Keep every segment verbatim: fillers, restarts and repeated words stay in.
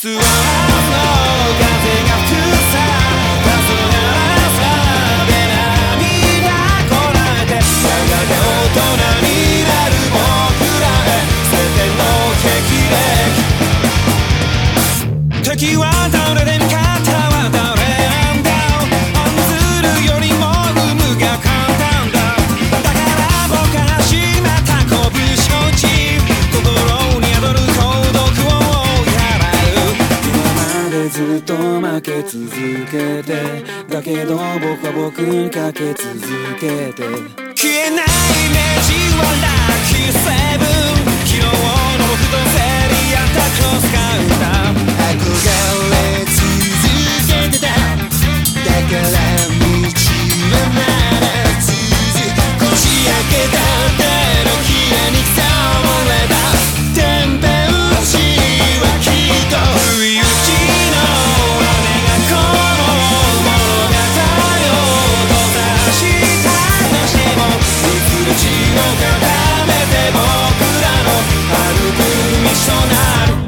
敵は倒れで味方は倒れなんだ案ずるよりも踏むが簡単だだから僕はしまった拳を打ち心に宿る孤独をやらう今までずっと負け続けてだけど僕は僕にかけ続けて消えないイメージはラッキーセブン昨日の僕と競り合ったクロスカウンター憧れ続けてただから道はまだ続くこじ開けた手のひらに触れた天変地はきっと不意打ちの雨がこの物語を閉ざしたとしてもいつの血を固めて僕らの歩く道となる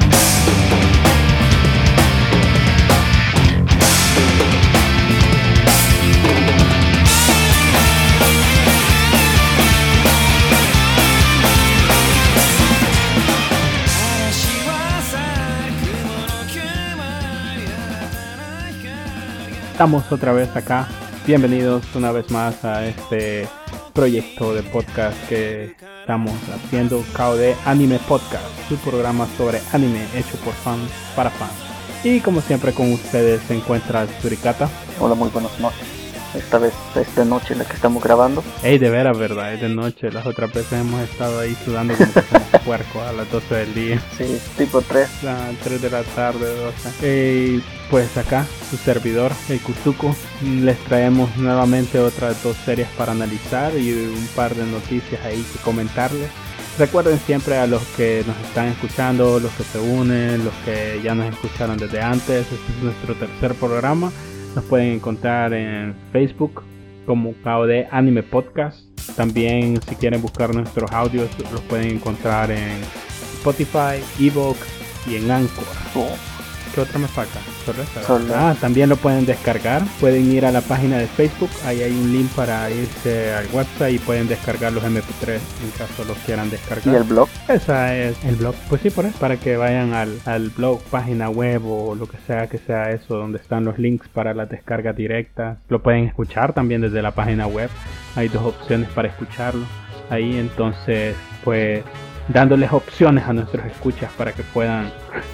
Estamos otra vez acá, bienvenidos una vez más a este proyecto de podcast que estamos haciendo, K O D Anime Podcast, su programa sobre anime hecho por fans para fans. Y como siempre con ustedes se encuentra Surikata. Hola, muy buenas noches. Esta vez es de noche la que estamos grabando. Ey, de veras, verdad, es de noche. Las otras veces hemos estado ahí sudando como que somos puercos a las doce del día. Sí, tipo tres. A tres de la tarde, doce. Y pues acá, su servidor, el Kuzuko, les traemos nuevamente otras dos series para analizar y un par de noticias ahí que comentarles. Recuerden siempre a los que nos están escuchando, los que se unen, los que ya nos escucharon desde antes. Este es nuestro tercer programa. Nos pueden encontrar en Facebook como K O D Anime Podcast. También si quieren buscar nuestros audios los pueden encontrar en Spotify, Evox y en Anchor. Oh. ¿Qué otra me falta? Solo esta, Solo. Ah, también lo pueden descargar. Pueden ir a la página de Facebook. Ahí hay un link para irse al website y pueden descargar los eme pe tres en caso los quieran descargar. ¿Y el blog? Esa es el blog. Pues sí, por eso. Para que vayan al, al blog, página web o lo que sea que sea eso, donde están los links para la descarga directa. Lo pueden escuchar también desde la página web. Hay dos opciones para escucharlo. Ahí entonces, pues, dándoles opciones a nuestros escuchas para que puedan...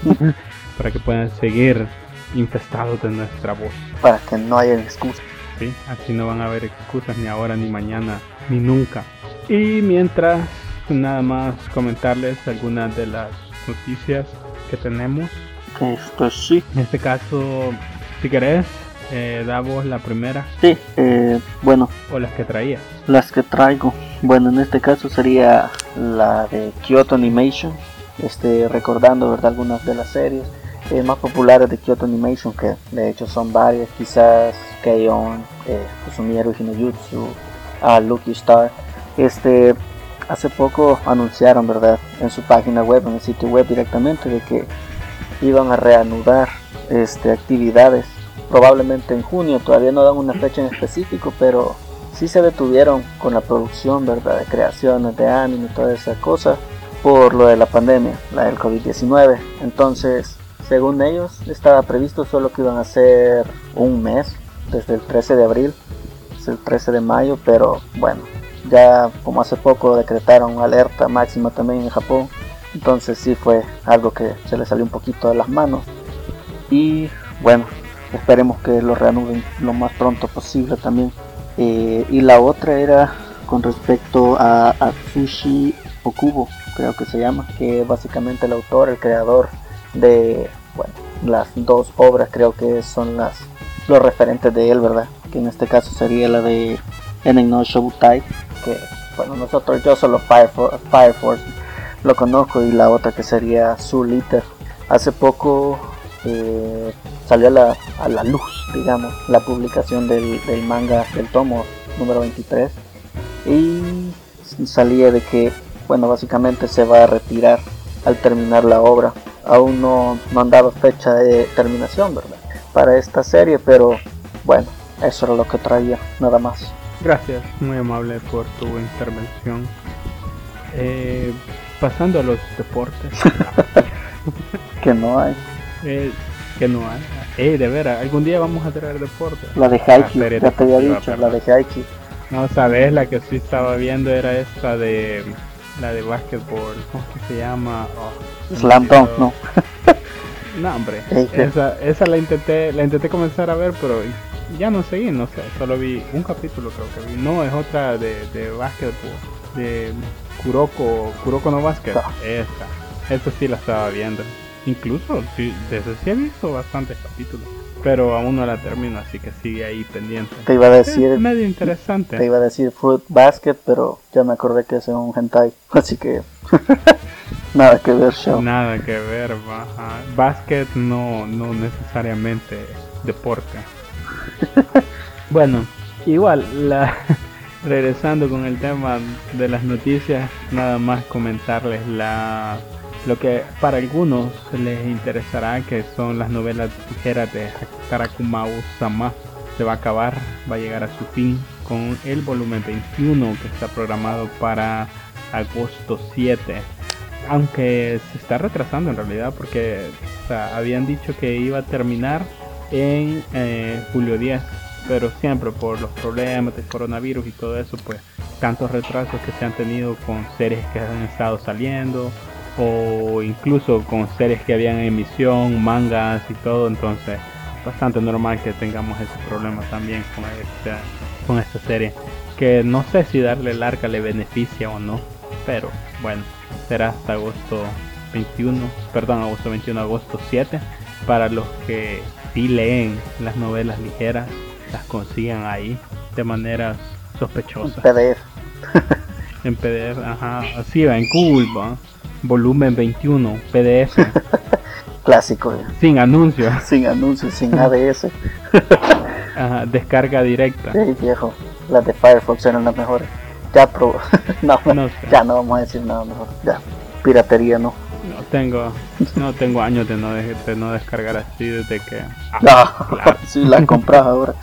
para que puedan seguir infestados de nuestra voz. Para que no haya excusas. Sí, así no van a haber excusas ni ahora, ni mañana, ni nunca. Y mientras, nada más comentarles algunas de las noticias que tenemos. Esto sí. En este caso, si querés, eh, da vos la primera. Sí, eh, bueno. O las que traías. Las que traigo. Bueno, en este caso sería la de Kyoto Animation. Este, recordando, ¿verdad?, algunas de las series eh, más populares de Kyoto Animation, que de hecho son varias, quizás K-On, eh, Kusumiero Hinojutsu, uh, Lucky Star. Este, hace poco anunciaron, ¿verdad?, en su página web, en el sitio web directamente, de que iban a reanudar este, actividades, probablemente en junio. Todavía no dan una fecha en específico, pero sí se detuvieron con la producción, ¿verdad?, de creaciones de anime y toda esa cosa, por lo de la pandemia, la del covid diecinueve. Entonces, según ellos, estaba previsto solo que iban a ser un mes, desde el trece de abril, es el trece de mayo, pero bueno, ya como hace poco decretaron alerta máxima también en Japón, entonces sí fue algo que se le salió un poquito de las manos. Y bueno, esperemos que lo reanuden lo más pronto posible también. Eh, y la otra era con respecto a Atsushi Okubo, creo que se llama, que básicamente el autor, el creador de, bueno, las dos obras creo que son las los referentes de él, ¿verdad? Que en este caso sería la de Enen no Shoubutai, que bueno, nosotros, yo solo Fire, For- Fire Force lo conozco, y la otra que sería Soul Eater. Hace poco eh, salió a la, a la luz, digamos, la publicación del, del manga, del tomo número veintitrés, y salía de que, bueno, básicamente se va a retirar al terminar la obra. aún no, no han dado fecha de terminación, ¿verdad? Para esta serie, pero bueno, eso era lo que traía, nada más. Gracias, muy amable por tu intervención. Eh, pasando a los deportes. Que no hay. Eh, que no hay. Eh, de veras, algún día vamos a traer deporte. La de Haikyuu, ya te había dicho, la de Haikyuu. No, sabes, la que sí estaba viendo era esta de la de básquetbol, ¿cómo que se llama? Oh, Slam Dunk, no. No, hombre, Hey, esa, esa la intenté, la intenté comenzar a ver, pero ya no seguí, no sé, solo vi un capítulo creo que vi. No, es otra de, de básquetbol, de Kuroko, Kuroko no Basket, Ah. esa, esa sí la estaba viendo. Incluso, sí, de eso sí he visto bastantes capítulos, pero aún no la termino, así que sigue ahí pendiente. Te iba a decir, Es medio interesante. te iba a decir Fruit Basket, pero ya me acordé que ese es un hentai, así que nada que ver, show. Nada que ver, baja. Básquet no, no necesariamente deporte. Bueno, igual, la, regresando con el tema de las noticias, nada más comentarles la lo que para algunos les interesará, que son las novelas ligeras de Tarakumaru-sama. Se va a acabar, va a llegar a su fin con el volumen veintiuno que está programado para agosto siete. Aunque se está retrasando en realidad, porque o sea, habían dicho que iba a terminar en eh, julio diez, pero siempre por los problemas del coronavirus y todo eso, pues tantos retrasos que se han tenido con series que han estado saliendo, o incluso con series que habían en emisión, mangas y todo, entonces bastante normal que tengamos ese problema también con esta, con esta serie, que no sé si darle el arca le beneficia o no, pero bueno, será hasta agosto veintiuno, perdón, agosto veintiuno, agosto siete, para los que sí leen las novelas ligeras, las consigan ahí de manera sospechosa. P D F. En P D F, ajá, así va, en Google, va. Volumen veintiuno, P D F, Clásico, ya. sin anuncios, Sin anuncios, sin A D S. ajá, descarga directa. Sí, viejo, las de Firefox eran las mejores. Ya probó. no, No sé. ya no vamos a decir nada mejor. Ya, piratería no. No tengo, no tengo años de no, de, de no descargar así desde que. Ah, No, claro. si la compras ahora.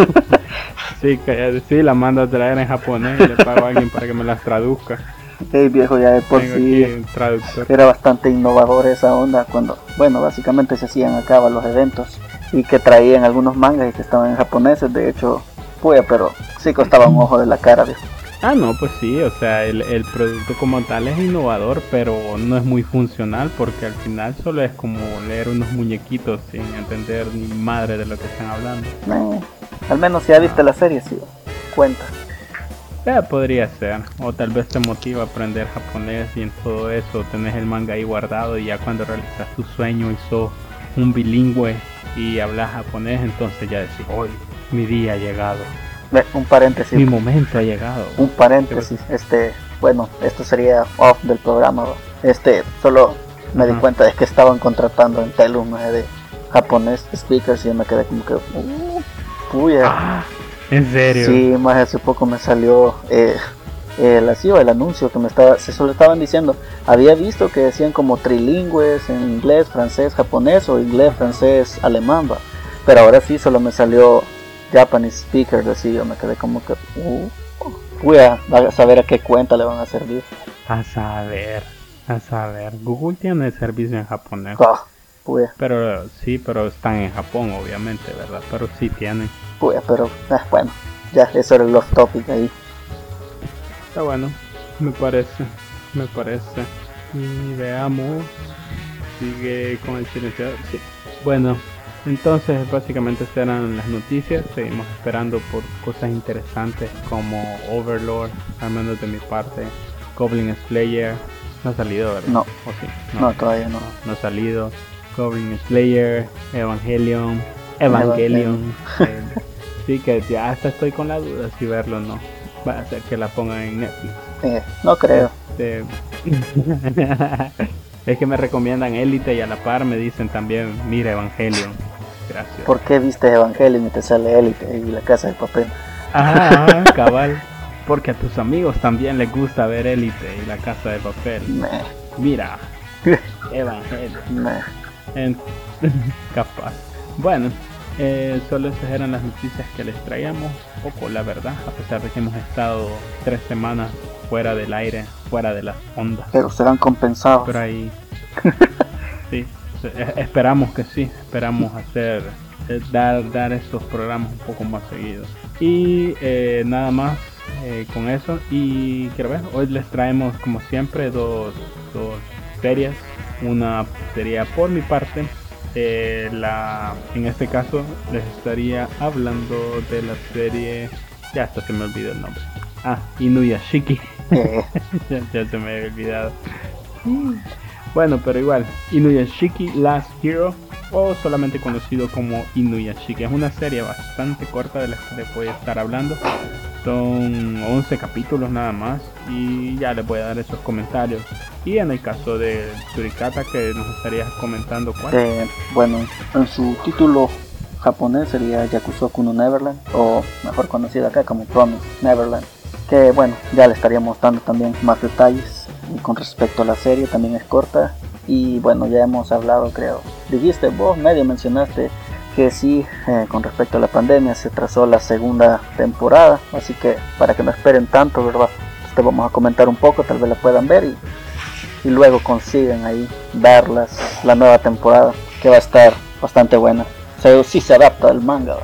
Sí, que sí, la mando a traer en japonés y le pago a alguien para que me las traduzca. Hey, viejo, ya de por Tengo sí aquí un traductor. era bastante innovador esa onda cuando, bueno, básicamente se hacían acá los eventos y que traían algunos mangas y que estaban en japoneses. De hecho, pues, pero sí costaba un ojo de la cara, viejo. Ah, no, pues sí, o sea, el, el producto como tal es innovador, pero no es muy funcional porque al final solo es como leer unos muñequitos sin entender ni madre de lo que están hablando. Eh, al menos si ya viste la serie, sí, cuenta. Eh, podría ser, o tal vez te motiva a aprender japonés y en todo eso tenés el manga ahí guardado y ya cuando realizas tu sueño y sos un bilingüe y hablas japonés, entonces ya decís, hoy mi día ha llegado, Ve, un paréntesis. mi momento ha llegado. Un paréntesis, este, bueno, esto sería off del programa, ¿va? Este, solo me di Ajá. cuenta de que estaban contratando en Telum eh, de japonés speakers y yo me quedé como que, uh, puya. Ah, ¿en serio? Sí, más hace poco me salió eh, el, así, o el anuncio que me estaba, se solo estaban diciendo, había visto que decían como trilingües en inglés, francés, japonés o inglés, francés, alemán, ¿va? Pero ahora sí solo me salió Japanese speakers, así yo me quedé como que, uh, voy a, a saber a qué cuenta le van a servir. A saber, a saber. Google tiene servicio en japonés. Ah, puya, Pero sí, pero están en Japón, obviamente, ¿verdad? Pero sí tienen. puya, pero ah, bueno, ya eso era el off topic ahí. Está bueno, me parece, me parece. Y veamos, sigue con el silenciador. Sí. Bueno, entonces básicamente estas eran las noticias. Seguimos esperando por cosas interesantes como Overlord, al menos de mi parte. Goblin Slayer, no ha salido, ¿verdad? No. ¿O sí? No, todavía no. no ha salido. Goblin Slayer, Evangelion, Evangelion. eh, sí, que ya hasta estoy con la duda si verlo o no. Va a ser que la pongan en Netflix. Eh, no creo. Este, es que me recomiendan Elite y a la par me dicen también, mira Evangelion. Gracias. ¿Por qué viste Evangelion y te sale Elite y La Casa de Papel? Ajá, ajá, cabal. Porque a tus amigos también les gusta ver Elite y La Casa de Papel. Meh. Mira, Evangelion. Nah. En- Capaz. Bueno, eh, solo esas eran las noticias que les traíamos. Poco, la verdad, a pesar de que hemos estado tres semanas fuera del aire, fuera de las ondas. Pero serán compensados. Pero ahí, sí, eh, esperamos que sí, esperamos hacer, eh, dar, dar estos programas un poco más seguidos. Y eh, nada más eh, con eso. Y quiero ver, hoy les traemos como siempre dos, dos series. Una sería por mi parte. Eh, la, en este caso les estaría hablando de la serie, ya hasta se me olvidó el nombre. Ah, Inuyashiki. Eh, ya, ya se me había olvidado. Bueno, pero igual, Inuyashiki Last Hero, o solamente conocido como Inuyashiki. Es una serie bastante corta de la que les voy a estar hablando. Son once capítulos nada más y ya les voy a dar esos comentarios. Y en el caso de Surikata, que nos estarías comentando cuál. eh, bueno, en su título japonés sería Yakusoku no Neverland, o mejor conocido acá como Promise Neverland. Que bueno, ya le estaríamos dando también más detalles. Y con respecto a la serie, también es corta. Y bueno, ya hemos hablado, creo. Dijiste vos, medio mencionaste que sí, eh, con respecto a la pandemia se trazó la segunda temporada. Así que para que no esperen tanto, ¿verdad? Pues te vamos a comentar un poco, tal vez la puedan ver y, y luego consiguen ahí verlas, la nueva temporada, que va a estar bastante buena. O sea, sí se adapta al manga.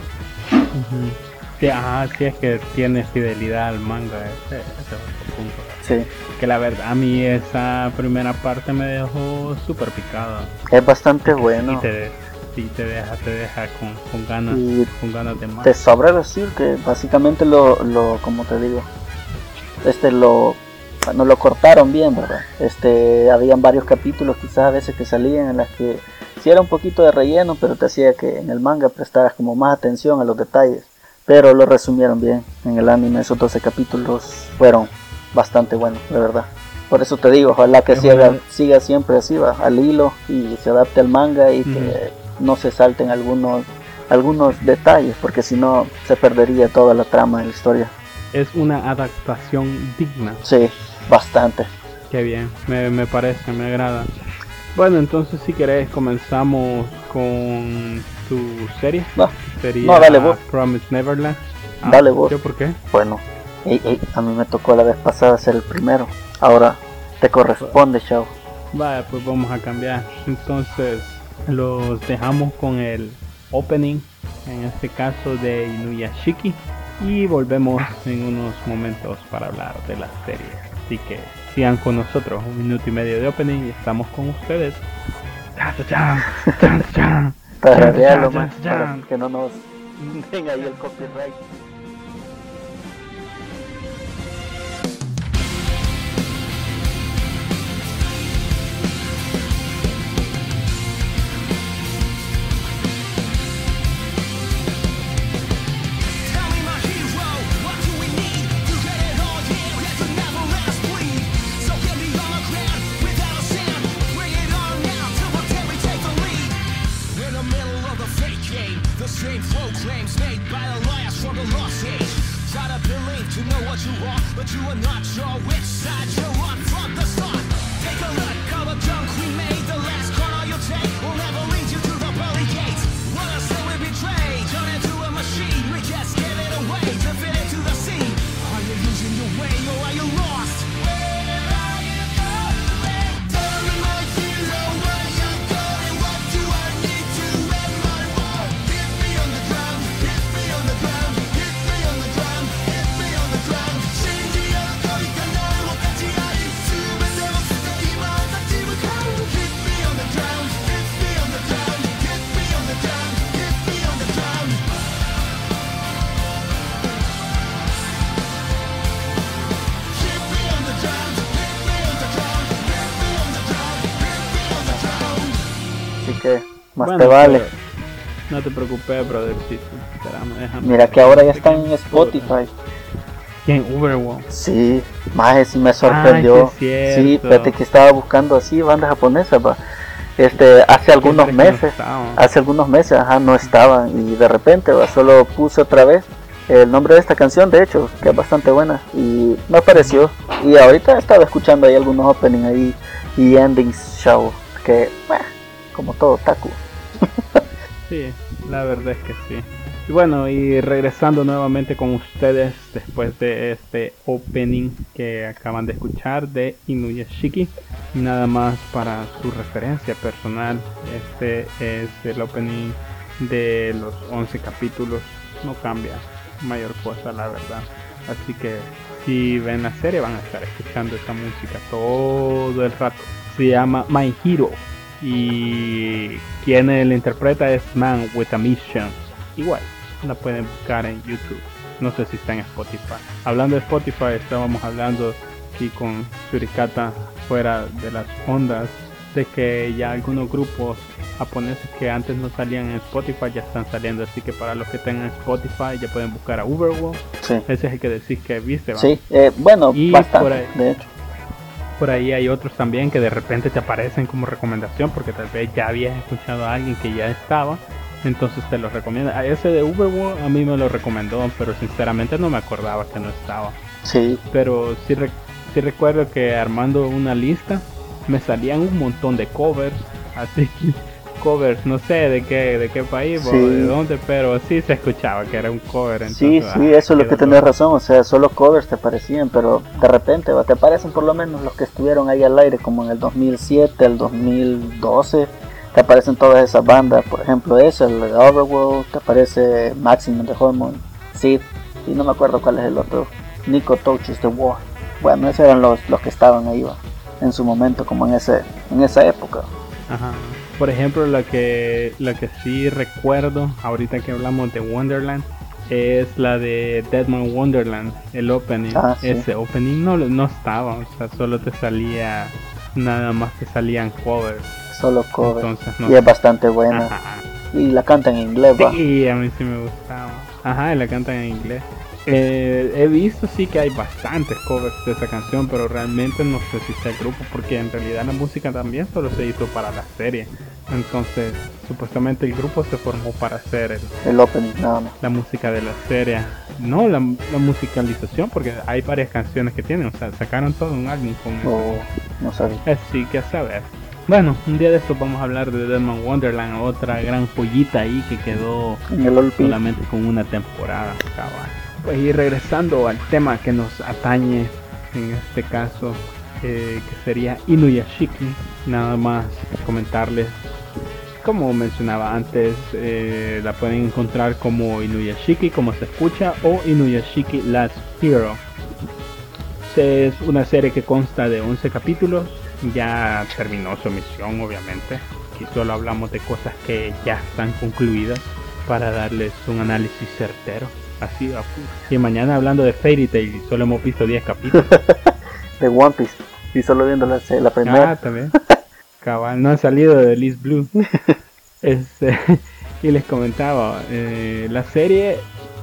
Uh-huh. Sí, ah, sí, es que tiene fidelidad al manga, ese, ese es otro punto. Sí, Que la verdad, a mí esa primera parte me dejó súper picada. es bastante Y bueno. te, sí, te deja, te deja con, con ganas, Y con ganas de más. te sabré decir que básicamente lo, lo, como te digo, este lo, no lo cortaron bien, ¿verdad? Este, habían varios capítulos quizás a veces que salían en las que sí era un poquito de relleno, pero te hacía que en el manga prestaras como más atención a los detalles. Pero lo resumieron bien en el anime, esos doce capítulos fueron bastante buenos, de verdad. Por eso te digo, ojalá que Es siga, una- siga siempre así, va, al hilo y se adapte al manga y Ujú. que no se salten algunos algunos detalles, porque si no se perdería toda la trama de la historia. Es una adaptación digna. Sí, bastante. Qué bien, me, me parece, me agrada. Bueno, entonces si querés comenzamos con tu serie. No, Sería No, dale vos. Promise Neverland. Ah, Dale vos. ¿yo por qué? bueno, ey, ey, a mí me tocó la vez pasada ser el primero. Ahora te corresponde, chao. Vale, pues vamos a cambiar. Entonces los dejamos con el opening, en este caso de Inuyashiki, y volvemos en unos momentos para hablar de la serie. Así que sigan con nosotros, un minuto y medio de opening y estamos con ustedes. Chan, chan, chan, chan. Tararealo, Chan, man, chan, para chan. que no nos den ahí el copyright. Tell me, my hero, what do we need to get it all? Yeah, let the never let us bleed. So get me on the ground without a sound. Bring it on now till the day we take the lead. In the middle of the fake game, the same programs made by the liars from the lost age. Try to believe to know what you want, but you are not sure which side you're on from the start. Take a look, all the junk we made. The last corner you take will never lead you to the pearly gates. Wanna say we betrayed, turn into a machine. We just give it away to fit into the scene. Are you losing your way or are you lost? Where are you going? Tell me, my hero, where you going? What do I need to end my war? Hit me on the ground, hit me on the ground, hit me on the ground, hit me on the ground. 信じようといかないを勝ち合い、全てを捨て今立ち向かう。Hit me on the ground, hit me on the ground, hit me on the ground, hit me on the ground. Hit me on the ground, hit me on the ground, hit me on the ground, hit me on the ground. Así que más Bueno, te vale. pero no te preocupes, brothercito. Espérame, déjame. Mira que ahora ya están en Spotify. ¿Quién? Uberwall. Sí, más sí me sorprendió. Ay, sí es Sí, cierto. fíjate que estaba buscando así bandas japonesas, va. Este, hace algunos Siempre que no meses, estaban. hace algunos meses, ajá, no estaban y de repente, va, solo puse otra vez el nombre de esta canción, de hecho, que es bastante buena y me apareció y ahorita estaba escuchando ahí algunos openings ahí y Ending Show, que bueno, como todo otaku. Sí, la verdad es que sí. Y bueno, y regresando nuevamente con ustedes después de este opening que acaban de escuchar de Inuyashiki, nada más para su referencia personal, este es el opening de los once capítulos, no cambia mayor cosa la verdad, así que si ven la serie van a estar escuchando esta música todo el rato. Se llama My Hero y quien la interpreta es Man with a Mission. Igual la pueden buscar en YouTube, no sé si está en Spotify. Hablando de Spotify, estábamos hablando aquí con Surikata fuera de las ondas de que ya algunos grupos japoneses que antes no salían en Spotify ya están saliendo, así que para los que tengan Spotify ya pueden buscar a Uberworld. Sí. Ese es el que decís que viste, ¿va? Sí, eh, bueno, y bastante, por ahí, de hecho. Por ahí hay otros también que de repente te aparecen como recomendación porque tal vez ya habías escuchado a alguien que ya estaba, entonces te lo recomienda. A ese de Uberworld a mí me lo recomendó, pero sinceramente no me acordaba que no estaba. Sí. Pero sí, re- sí recuerdo que armando una lista me salían un montón de covers, así que covers, no sé de qué de qué país Sí. o de dónde, pero sí se escuchaba que era un cover. Entonces, Sí, ah, sí, eso es lo que quedó tenés todo. razón, o sea, solo covers te parecían, pero de repente ¿va? Te aparecen por lo menos los que estuvieron ahí al aire, como en el dos mil siete, el dos mil doce, te aparecen todas esas bandas, por ejemplo ese, el de Overworld, te aparece Maximum de Hormone, Sid, y no me acuerdo cuál es el otro, Nico Touches the War. Bueno, esos eran los, los que estaban ahí, ¿va? En su momento, como en ese en esa época. Ajá. Por ejemplo, la que la que sí recuerdo ahorita que hablamos de Wonderland es la de Deadman Wonderland, el opening. Ah, sí. Ese opening no no estaba, o sea, solo te salía, nada más te salían covers. Solo covers. Entonces, no Y sé. es bastante buena. Ajá. Y la cantan en inglés, ¿va? Sí, a mí sí me gustaba. Ajá, y la cantan en inglés. Eh, he visto sí que hay bastantes covers de esa canción, pero realmente no sé si está el grupo, porque en realidad la música también solo se hizo para la serie. Entonces, supuestamente el grupo se formó para hacer el, El opening, nada más. la música de la serie. No, la, la musicalización, porque hay varias canciones que tienen, o sea, sacaron todo un álbum con eso. O no sabía. Así que a saber. Bueno, un día de esto vamos a hablar de Deadman Wonderland, otra gran joyita ahí que quedó En el Olpi. solamente con una temporada, cabal. Pues y regresando al tema que nos atañe en este caso, eh, que sería Inuyashiki, nada más comentarles, como mencionaba antes, eh, la pueden encontrar como Inuyashiki, como se escucha, o Inuyashiki Last Hero. Es una serie que consta de once capítulos, ya terminó su emisión obviamente, aquí solo hablamos de cosas que ya están concluidas para darles un análisis certero. Así va. Y mañana hablando de Fairy Tail, solo hemos visto diez capítulos. De One Piece. Y solo viendo la, la primera. Ah, también. Cabal, no han salido de Liz Blue. Este, y les comentaba, eh, la serie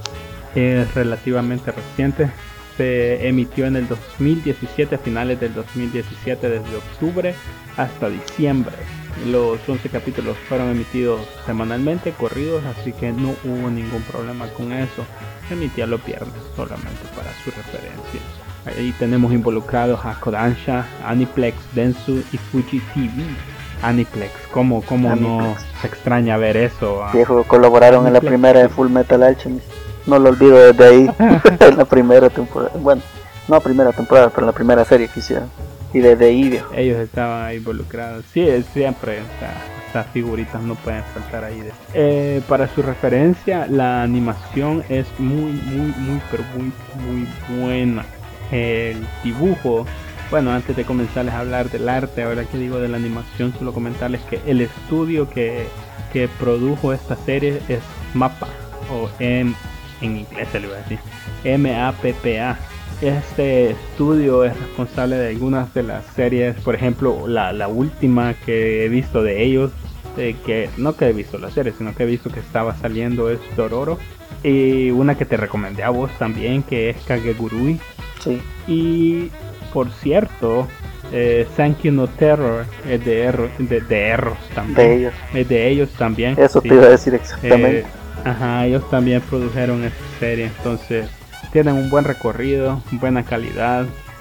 es relativamente reciente. Se emitió en el dos mil diecisiete, a finales del dos mil diecisiete, desde octubre hasta diciembre. Los once capítulos fueron emitidos semanalmente, corridos, así que no hubo ningún problema con eso. Se emitía los viernes solamente para su referencia. Ahí tenemos involucrados a Kodansha, Aniplex, Dentsu y Fuji T V. Aniplex, ¿cómo, cómo no Aniplex. se extraña ver eso? Ah, Viejo, colaboraron en la Aniplex. primera de Full Metal Alchemist. No lo olvido desde ahí. En la primera temporada. Bueno, no primera temporada, pero en la primera serie que hicieron. Y desde ahí, viejo. Ellos estaban ahí involucrados. Sí, es siempre, o sea, estas figuritas no pueden faltar ahí. Eh, para su referencia, la animación es muy, muy, muy, pero muy, muy buena. El dibujo, bueno, antes de comenzarles a hablar del arte, ahora que digo de la animación, solo comentarles que el estudio que, que produjo esta serie es MAPPA, o M, en inglés se le va a decir, M A P P A. Este estudio es responsable de algunas de las series, por ejemplo, la, la última que he visto de ellos, eh, que no que he visto la serie, sino que he visto que estaba saliendo es Dororo, y una que te recomendé a vos también, que es Kagegurui. Sí. Y por cierto, eh, Thank You No Terror es de, Erro, de, de Erros también. De ellos. Es de ellos también. Eso sí. te iba a decir exactamente. Eh, ajá, ellos también produjeron esta serie, entonces tienen un buen recorrido, buena calidad.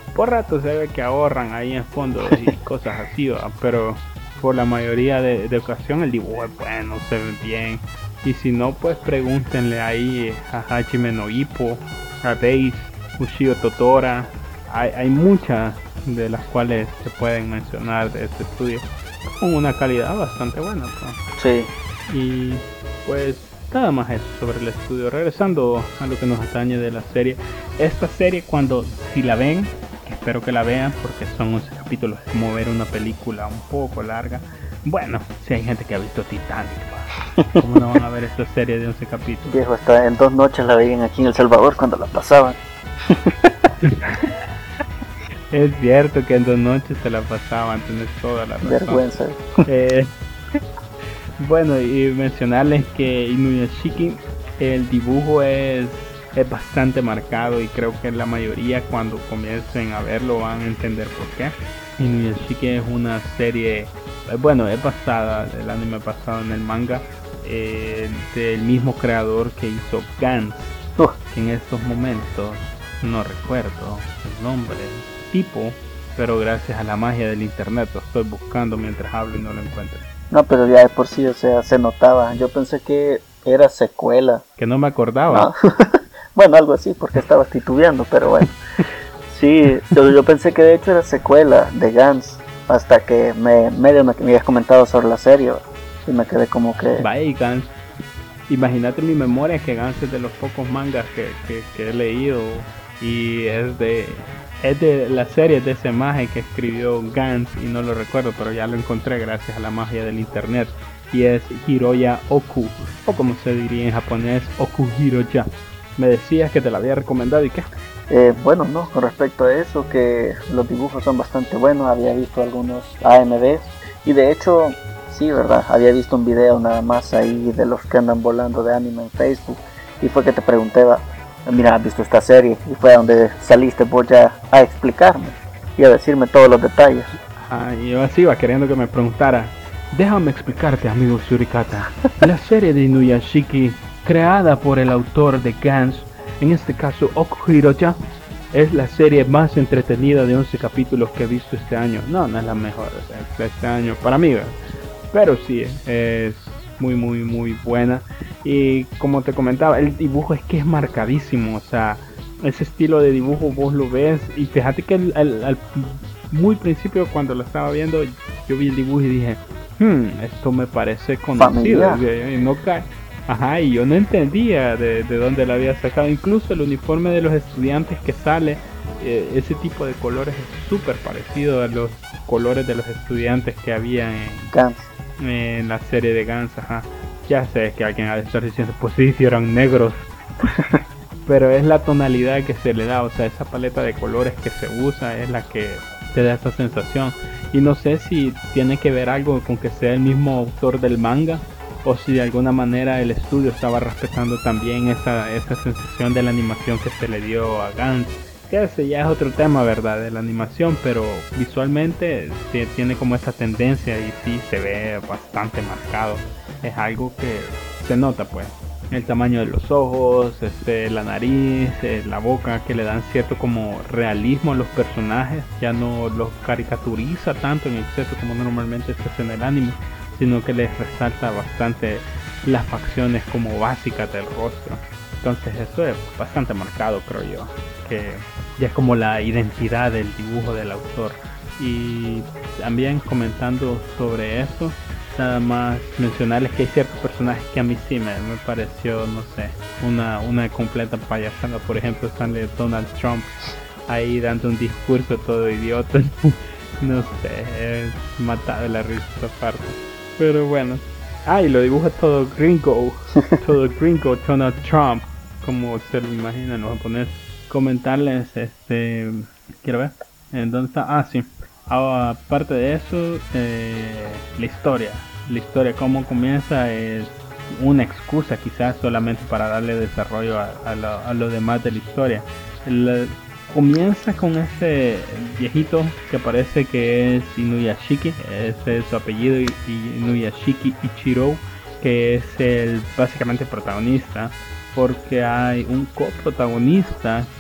por rato se ve que ahorran ahí en fondo y cosas así, ¿va? Pero por la mayoría de, de ocasión el dibujo es bueno, se ve bien. Y si no, pues pregúntenle ahí a Hajime no Ippo, a Days, Ushio Totora. Hay, hay muchas de las cuales se pueden mencionar de este estudio con una calidad bastante buena, pues. Sí. Y pues nada más eso sobre el estudio. Regresando a lo que nos atañe de la serie, esta serie, cuando si la ven, que espero que la vean porque son once capítulos, es como ver una película un poco larga. Bueno, si hay gente que ha visto Titanic, ¿va? ¿Cómo no van a ver esta serie de once capítulos? Viejo, hasta en dos noches la veían aquí en El Salvador cuando la pasaban. Es cierto que en dos noches se la pasaban, tenés toda la razón. Vergüenza. Eh, bueno, y mencionarles que Inuyashiki, el dibujo es, es bastante marcado y creo que la mayoría cuando comiencen a verlo van a entender por qué. Inuyashiki es una serie, bueno, es basada, el anime basado en el manga eh, del mismo creador que hizo Gantz, Uh, que en estos momentos no recuerdo el nombre tipo, pero gracias a la magia del internet lo estoy buscando mientras hablo y no lo encuentro. no, pero ya de por sí, o sea, se notaba. Yo pensé que era secuela. Que no me acordaba. No. Bueno, algo así, porque estaba titubeando, pero bueno. Sí, yo, yo pensé que de hecho era secuela de Gantz, hasta que me medio me, me habías comentado sobre la serie y me quedé como que... Vaya, y Gantz, imagínate mi memoria que Gantz es de los pocos mangas que, que, que he leído y es de... Es de la serie de ese maje que escribió Gantz y no lo recuerdo, pero ya lo encontré gracias a la magia del internet. Y es Hiroya Oku, o como se diría en japonés, Oku Hiroya. Me decías que te la había recomendado y qué. Eh, bueno, no, con respecto a eso, que los dibujos son bastante buenos. Había visto algunos A M Vs y de hecho, sí, verdad, había visto un video nada más ahí de los que andan volando de anime en Facebook. Y fue que te pregunté, va, mira, ¿has visto esta serie? Y fue donde saliste vos ya a explicarme y a decirme todos los detalles. Ah, y yo así iba queriendo que me preguntara. Déjame explicarte, amigo Surikata. La serie de Inuyashiki, creada por el autor de Gantz, en este caso Oku Hiroya, es la serie más entretenida de once capítulos que he visto este año. No, no es la mejor de este año para mí, pero sí, es muy, muy, muy buena. Y como te comentaba, el dibujo es que es marcadísimo, o sea, ese estilo de dibujo vos lo ves y fíjate que al, al, al muy principio cuando lo estaba viendo yo vi el dibujo y dije, hmm, esto me parece conocido, y, y no cae. Ajá, y yo no entendía de, de dónde lo había sacado. Incluso el uniforme de los estudiantes que sale, eh, ese tipo de colores es súper parecido a los colores de los estudiantes que había en Gantz. En la serie de Gantz. Ajá. Ya sé que alguien ha de estar diciendo, pues sí, si eran negros. Pero es la tonalidad que se le da, o sea, esa paleta de colores que se usa es la que te da esa sensación. Y no sé si tiene que ver algo con que sea el mismo autor del manga, o si de alguna manera el estudio estaba respetando también esa, esa sensación de la animación que se le dio a Gantz. Que ese ya es otro tema, ¿verdad? De la animación, pero visualmente sí, tiene como esa tendencia y sí se ve bastante marcado. Es algo que se nota, pues. El tamaño de los ojos, este, la nariz, eh, la boca, que le dan cierto como realismo a los personajes. Ya no los caricaturiza tanto en exceso como normalmente se hace en el anime, sino que les resalta bastante las facciones como básicas del rostro. Entonces eso es bastante marcado, creo yo, que ya es como la identidad del dibujo del autor. Y también comentando sobre eso, nada más mencionarles que hay ciertos personajes que a mí sí me, me pareció, no sé, una, una completa payasada. Por ejemplo, sale Donald Trump ahí dando un discurso todo idiota. No sé, es matado de la risa esa parte. Pero bueno. Ah, y lo dibuja todo gringo. Todo gringo, Donald Trump. Como se lo imaginan los japoneses. Comentarles, este... Quiero ver. ¿En dónde está? Ah, sí. Ah, aparte de eso, eh, la historia. La historia, cómo comienza, es una excusa quizás solamente para darle desarrollo a, a, lo, a lo demás de la historia. El, comienza con ese viejito que parece que es Inuyashiki, ese es su apellido, Inuyashiki Ichiro, que es el básicamente protagonista, porque hay un coprotagonista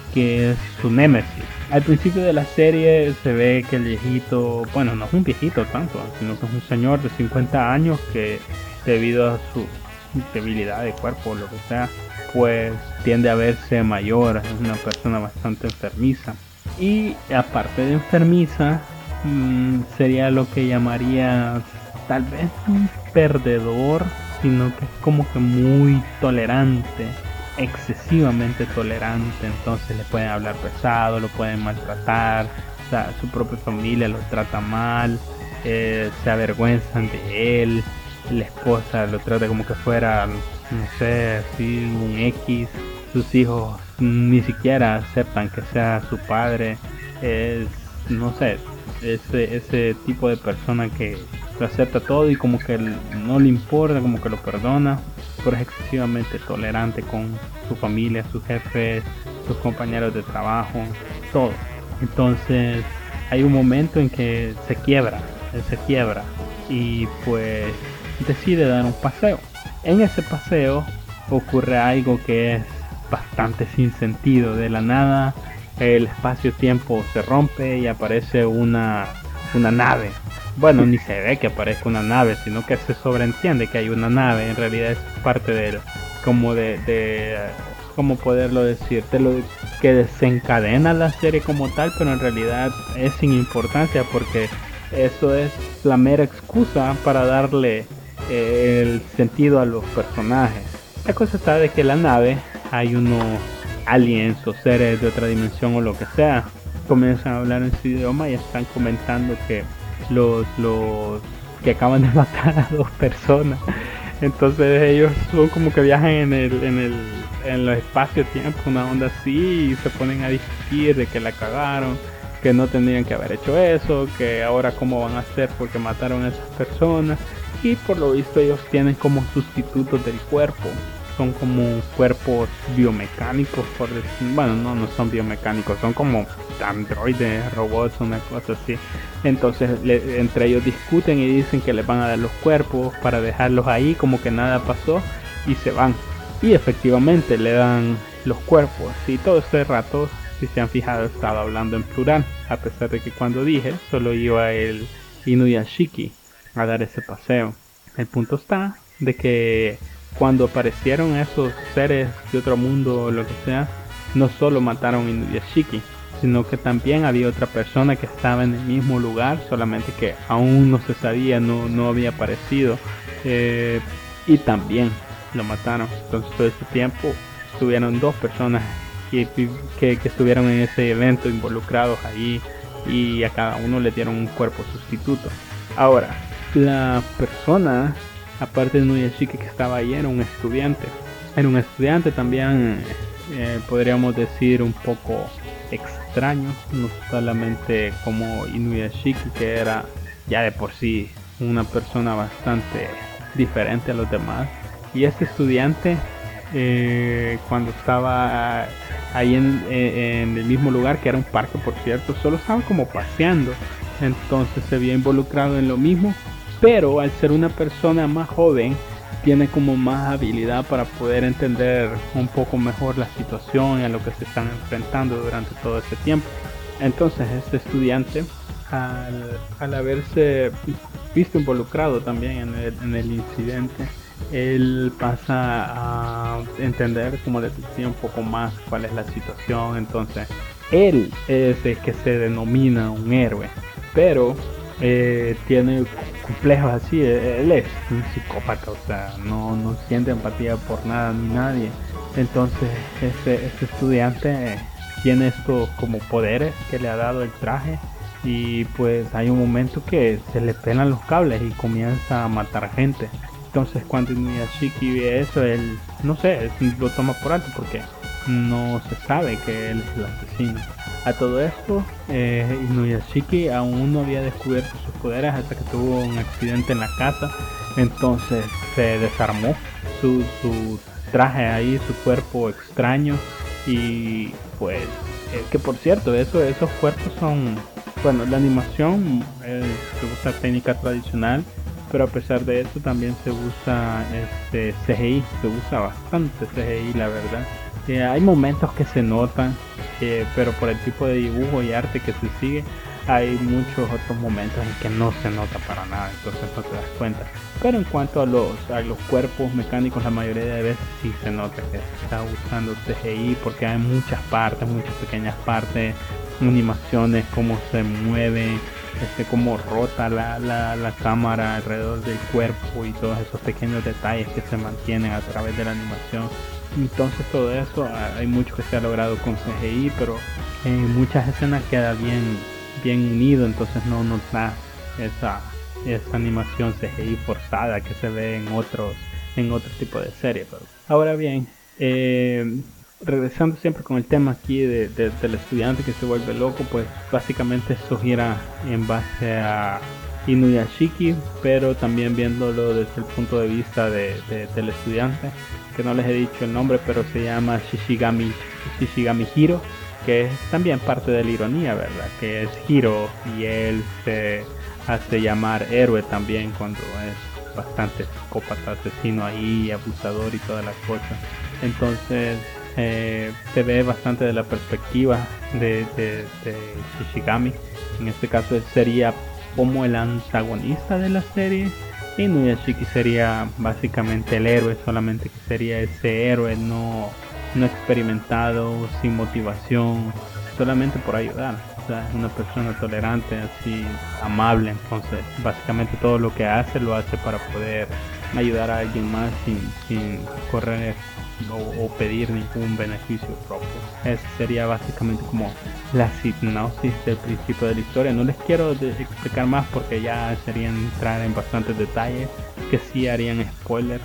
que es su némesis. Al principio de la serie se ve que el viejito, bueno, no es un viejito tanto, sino que es un señor de cincuenta años que debido a su debilidad de cuerpo o lo que sea, pues tiende a verse mayor, es una persona bastante enfermiza. Y aparte de enfermiza, mmm, sería lo que llamaría tal vez un perdedor, sino que es como que muy tolerante, excesivamente tolerante. Entonces le pueden hablar pesado, lo pueden maltratar, o sea, su propia familia lo trata mal, eh, se avergüenzan de él, la esposa lo trata como que fuera, no sé, así un X, sus hijos ni siquiera aceptan que sea su padre, es, no sé, ese, ese tipo de persona que lo acepta todo y como que no le importa, como que lo perdona, pero es excesivamente tolerante con su familia, sus jefes, sus compañeros de trabajo, todo. Entonces hay un momento en que se quiebra, él se quiebra y pues decide dar un paseo. En ese paseo ocurre algo que es bastante sin sentido. De la nada el espacio-tiempo se rompe y aparece una, una nave. Bueno, ni se ve que aparezca una nave, sino que se sobreentiende que hay una nave. En realidad es parte de, como de, de ¿cómo poderlo decir? De lo que desencadena la serie como tal, pero en realidad es sin importancia porque eso es la mera excusa para darle eh, el sentido a los personajes. La cosa está de que la nave, hay unos aliens o seres de otra dimensión o lo que sea, comienzan a hablar en su idioma y están comentando que los, los que acaban de matar a dos personas. Entonces ellos son como que viajan en el, en el, en los espacio-tiempo, una onda así, y se ponen a discutir de que la cagaron, que no tendrían que haber hecho eso, que ahora cómo van a hacer porque mataron a esas personas. Y por lo visto ellos tienen como sustitutos del cuerpo, son como cuerpos biomecánicos, por decir, bueno, no, no son biomecánicos, son como androides, robots, una cosa así. Entonces le, entre ellos discuten y dicen que les van a dar los cuerpos para dejarlos ahí como que nada pasó y se van. Y efectivamente le dan los cuerpos y todo este rato, si se han fijado, estaba hablando en plural, a pesar de que cuando dije solo iba el Inuyashiki a dar ese paseo. El punto está de que cuando aparecieron esos seres de otro mundo o lo que sea, no solo mataron a Inuyashiki, sino que también había otra persona que estaba en el mismo lugar, solamente que aún no se sabía, no, no había aparecido, eh, y también lo mataron. Entonces todo ese tiempo estuvieron dos personas que, que, que estuvieron en ese evento involucrados ahí, y a cada uno le dieron un cuerpo sustituto. Ahora, la persona, aparte de Inuyashiki que estaba ahí, era un estudiante. Era un estudiante también, eh, podríamos decir, un poco extraño. No solamente como Inuyashiki, que era ya de por sí una persona bastante diferente a los demás. Y este estudiante, eh, cuando estaba ahí en, en el mismo lugar, que era un parque por cierto, solo estaba como paseando. Entonces se había involucrado en lo mismo, pero al ser una persona más joven tiene como más habilidad para poder entender un poco mejor la situación y a lo que se están enfrentando durante todo ese tiempo. Entonces este estudiante, al, al haberse visto involucrado también en el, en el incidente, él pasa a entender como detective un poco más cuál es la situación. Entonces él es el que se denomina un héroe, pero Eh, tiene complejos así. Él es un psicópata, o sea, no, no siente empatía por nada ni nadie. Entonces este, este estudiante tiene estos como poderes que le ha dado el traje, y pues hay un momento que se le pelan los cables y comienza a matar gente. Entonces cuando Inuyashiki ve eso, él, no sé, lo toma por alto porque no se sabe que él es el asesino. A todo esto, eh, Inuyashiki aún no había descubierto sus poderes hasta que tuvo un accidente en la casa. Entonces se desarmó su, su traje ahí, su cuerpo extraño. Y pues, eh, que por cierto, eso, esos cuerpos son, bueno, la animación eh, se usa técnica tradicional, pero a pesar de eso también se usa este C G I, se usa bastante C G I, la verdad. Eh, hay momentos que se notan, eh, pero por el tipo de dibujo y arte que se sigue, hay muchos otros momentos en que no se nota para nada, entonces no te das cuenta. Pero en cuanto a los, a los cuerpos mecánicos, la mayoría de veces sí se nota que se está usando C G I, porque hay muchas partes, muchas pequeñas partes, animaciones, cómo se mueve, este, cómo rota la, la, la cámara alrededor del cuerpo y todos esos pequeños detalles que se mantienen a través de la animación. Entonces todo eso, hay mucho que se ha logrado con C G I, pero en muchas escenas queda bien, bien unido, entonces no notas esa, esa animación C G I forzada que se ve en otros, en otro tipo de series. Pero ahora bien, eh, regresando siempre con el tema aquí de, de, del estudiante que se vuelve loco, pues básicamente esto gira en base a Inuyashiki, pero también viéndolo desde el punto de vista de, de, del estudiante, que no les he dicho el nombre, pero se llama Shishigami, Shishigami Hiro, que es también parte de la ironía, ¿verdad? Que es Hiro y él se hace llamar héroe también cuando es bastante psicópata, asesino ahí, abusador y todas las cosas. Entonces eh, se ve bastante de la perspectiva de, de, de Shishigami. En este caso él sería como el antagonista de la serie, y Inuyashiki sería básicamente el héroe, solamente que sería ese héroe no, no experimentado, sin motivación, solamente por ayudar. O sea, es una persona tolerante, así, amable. Entonces básicamente todo lo que hace lo hace para poder ayudar a alguien más sin, sin correr o, o pedir ningún beneficio propio. Esa sería básicamente como la hipnosis del principio de la historia. No les quiero de- explicar más porque ya sería entrar en bastantes detalles que sí harían spoiler,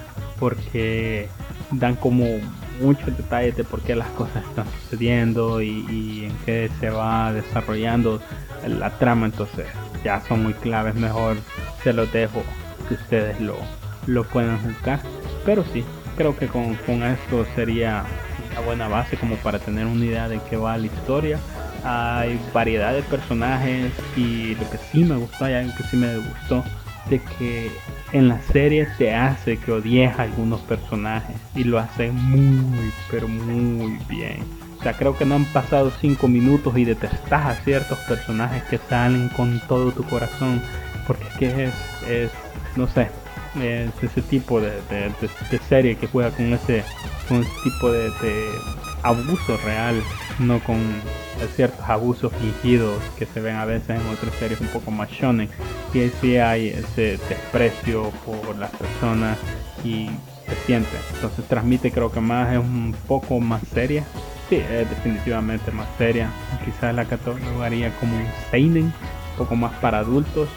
porque dan como muchos detalles de por qué las cosas están sucediendo y, y en qué se va desarrollando la trama. Entonces ya son muy claves, mejor se los dejo que ustedes lo, lo puedan juzgar. Pero sí, creo que con, con esto sería una buena base como para tener una idea de qué va la historia. Hay variedad de personajes y lo que sí me gustó, hay algo que sí me gustó, de que en la serie te hace que odies a algunos personajes y lo hace muy pero muy bien. O sea, creo que no han pasado cinco minutos y detestas a ciertos personajes que salen con todo tu corazón, porque es que es, es no sé, es ese tipo de, de, de, de serie que juega con ese, con ese tipo de, de abuso real, no con ciertos abusos fingidos que se ven a veces en otras series un poco más shonen. Y ahí sí hay ese desprecio por las personas y se siente, entonces transmite, creo que más, es un poco más seria. Sí, es definitivamente más seria, quizás la catalogaría como un seinen, un poco más para adultos,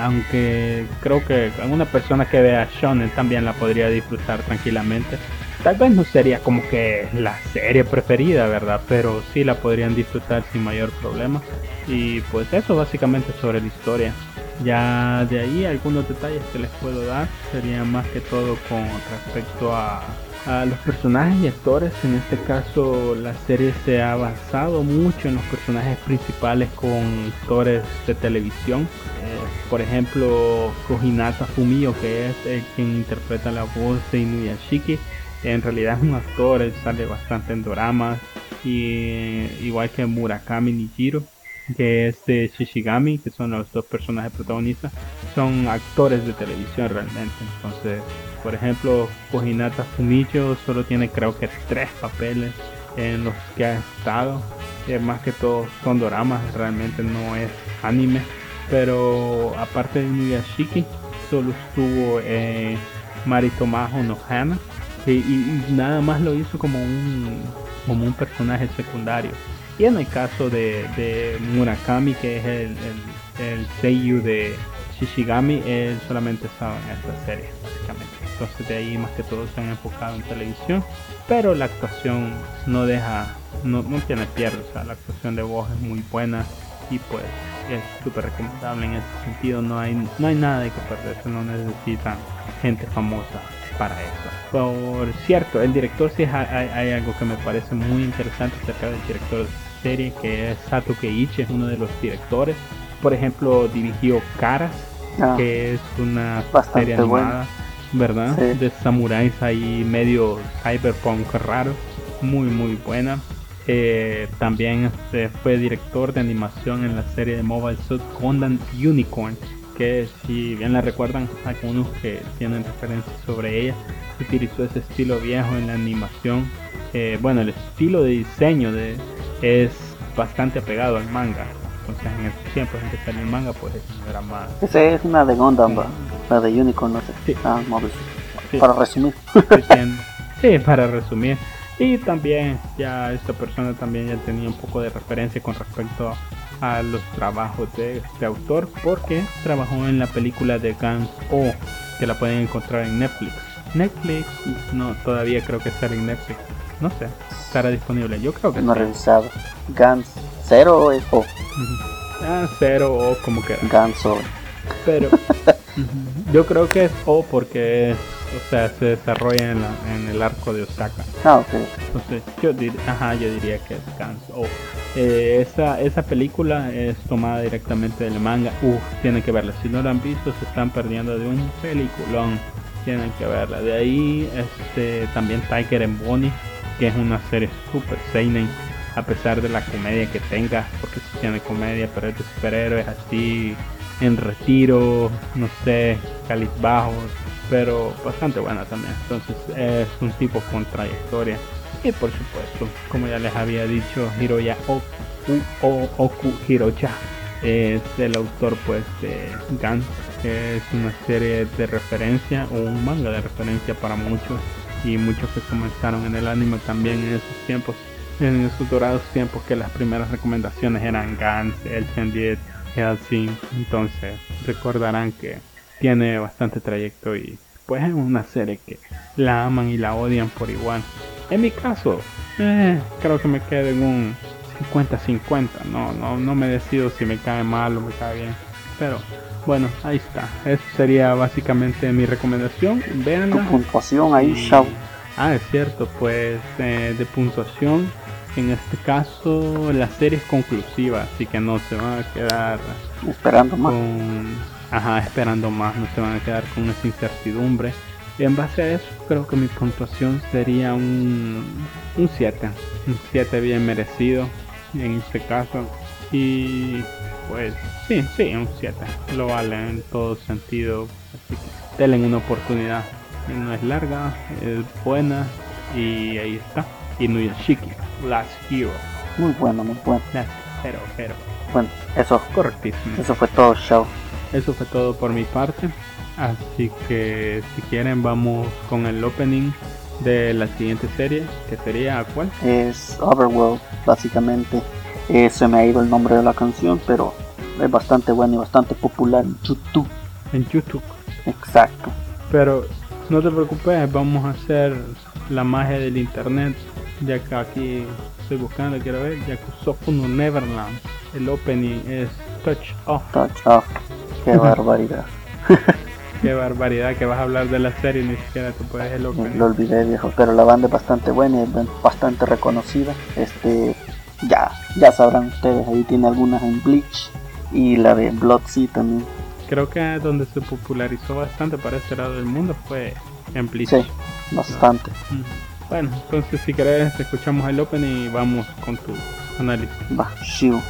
aunque creo que alguna persona que vea shonen también la podría disfrutar tranquilamente. Tal vez no sería como que la serie preferida, ¿verdad? Pero sí la podrían disfrutar sin mayor problema. Y pues eso básicamente sobre la historia. Ya de ahí algunos detalles que les puedo dar serían más que todo con respecto a, a los personajes y actores. En este caso la serie se ha basado mucho en los personajes principales con actores de televisión. Eh, por ejemplo, Kohinata Fumio, que es el quien interpreta la voz de Inuyashiki, en realidad es un actor, él sale bastante en doramas, y igual que Murakami Nijiro, que es de Shishigami, que son los dos personajes protagonistas, son actores de televisión realmente. Entonces, por ejemplo, Kohinata Fumio solo tiene creo que tres papeles en los que ha estado, eh, más que todo son doramas, realmente no es anime. Pero aparte de Inuyashiki, solo estuvo eh, Maritomajo no Hana, y, y, y nada más lo hizo como un, como un personaje secundario. Y en el caso de, de Murakami, que es el, el, el seiyuu de Shishigami, él solamente estaba en esta serie básicamente. Entonces de ahí más que todo se han enfocado en televisión, pero la actuación no deja, no, no tiene pierde. O sea, la actuación de voz es muy buena y pues es súper recomendable en ese sentido. No hay, no hay nada de que perderse, no necesitan gente famosa para eso. Por cierto, el director, sí hay, hay algo que me parece muy interesante acerca del director de esta serie, que es Sato Keiichi, es uno de los directores. Por ejemplo, dirigió Caras, ah, que es una serie animada, bueno, ¿verdad? Sí. De samuráis ahí medio cyberpunk raro. muy muy buena. Eh, también este, fue director de animación en la serie de Mobile Suit Gundam Unicorn, que si bien la recuerdan algunos que tienen referencias sobre ella, utilizó ese estilo viejo en la animación. Eh, bueno, el estilo de diseño de, es bastante apegado al manga. Entonces en esos tiempos en que salió el manga, pues era más... Esa es una de Gundam, sí. La de Unicorn, no sé. Sí. Ah, Mobile Suit. Sí. Para resumir. Sí, para resumir. Y también ya esta persona también ya tenía un poco de referencia con respecto a los trabajos de este autor, porque trabajó en la película de Gans O, que la pueden encontrar en Netflix. Netflix, no, todavía creo que estará en Netflix. No sé, estará disponible. Yo creo que no sí. he revisado. Gans cero o es O. Uh-huh. Ah, cero o como que. Gans O. Pero uh-huh. Yo creo que es O porque es, o sea, se desarrolla en, la, en el arco de Osaka. Ah, ok. Entonces yo, dir, ajá, yo diría que es Gans O. Eh, esa, esa película es tomada directamente del manga. Uf, tienen que verla. Si no la han visto, se están perdiendo de un peliculón. Tienen que verla. De ahí, este, también Tiger and Bonnie, que es una serie super seinen, a pesar de la comedia que tenga, porque sí tiene comedia, pero es de superhéroes así, en retiro, no sé, cáliz bajos, pero bastante buena también. Entonces es un tipo con trayectoria. Y por supuesto, como ya les había dicho, Hiroya Oku, o, Oku Hiroya es el autor pues de Gans, que es una serie de referencia o un manga de referencia para muchos, y muchos que comenzaron en el anime también en esos tiempos, en esos dorados tiempos que las primeras recomendaciones eran Gans, El Sendit, Hellsing. Entonces recordarán que tiene bastante trayecto y pues es una serie que la aman y la odian por igual. En mi caso, eh, creo que me quedo en un cincuenta cincuenta, no, no, no me decido si me cae mal o me cae bien, pero bueno, ahí está. Eso sería básicamente mi recomendación. Veanla. Tu puntuación ahí, y... chao. Ah, es cierto, pues eh, de puntuación, en este caso la serie es conclusiva, así que no se van a quedar esperando más. Con... Ajá, esperando más, no se van a quedar con esa incertidumbre. Y en base a eso, creo que mi puntuación sería un un siete, un siete bien merecido en este caso. Y pues sí, sí, un siete, lo vale en todo sentido, así que denle una oportunidad. No es larga, es buena y ahí está. Inuyashiki, Last Hero. Muy bueno, muy bueno. Last Hero, Hero. Bueno, eso, correctísimo. Eso fue todo, chao. Eso fue todo por mi parte. Así que si quieren vamos con el opening de la siguiente serie, que sería ¿cuál? Es Overworld, básicamente. Eh, se me ha ido el nombre de la canción, pero es bastante buena y bastante popular en YouTube. En YouTube. Exacto. Pero no te preocupes, vamos a hacer la magia del internet, ya que aquí estoy buscando, quiero ver, Yakusoku no Neverland. El opening es Touch Off. Touch Off. Qué barbaridad. Qué barbaridad que vas a hablar de la serie, ni siquiera te puedes el opening. Lo olvidé, viejo, pero la banda es bastante buena y es bastante reconocida. Este, ya, ya sabrán ustedes, ahí tiene algunas en Bleach y la de Blood Sea también. Creo que donde se popularizó bastante para este lado del mundo fue en Bleach. Sí, bastante. No. Bueno, entonces si querés escuchamos el opening y vamos con tu análisis. Va, shiu.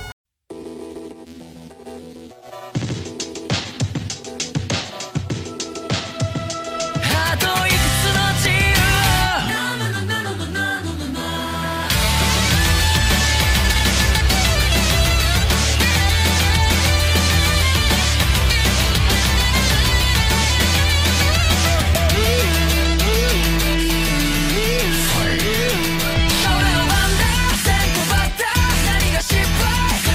「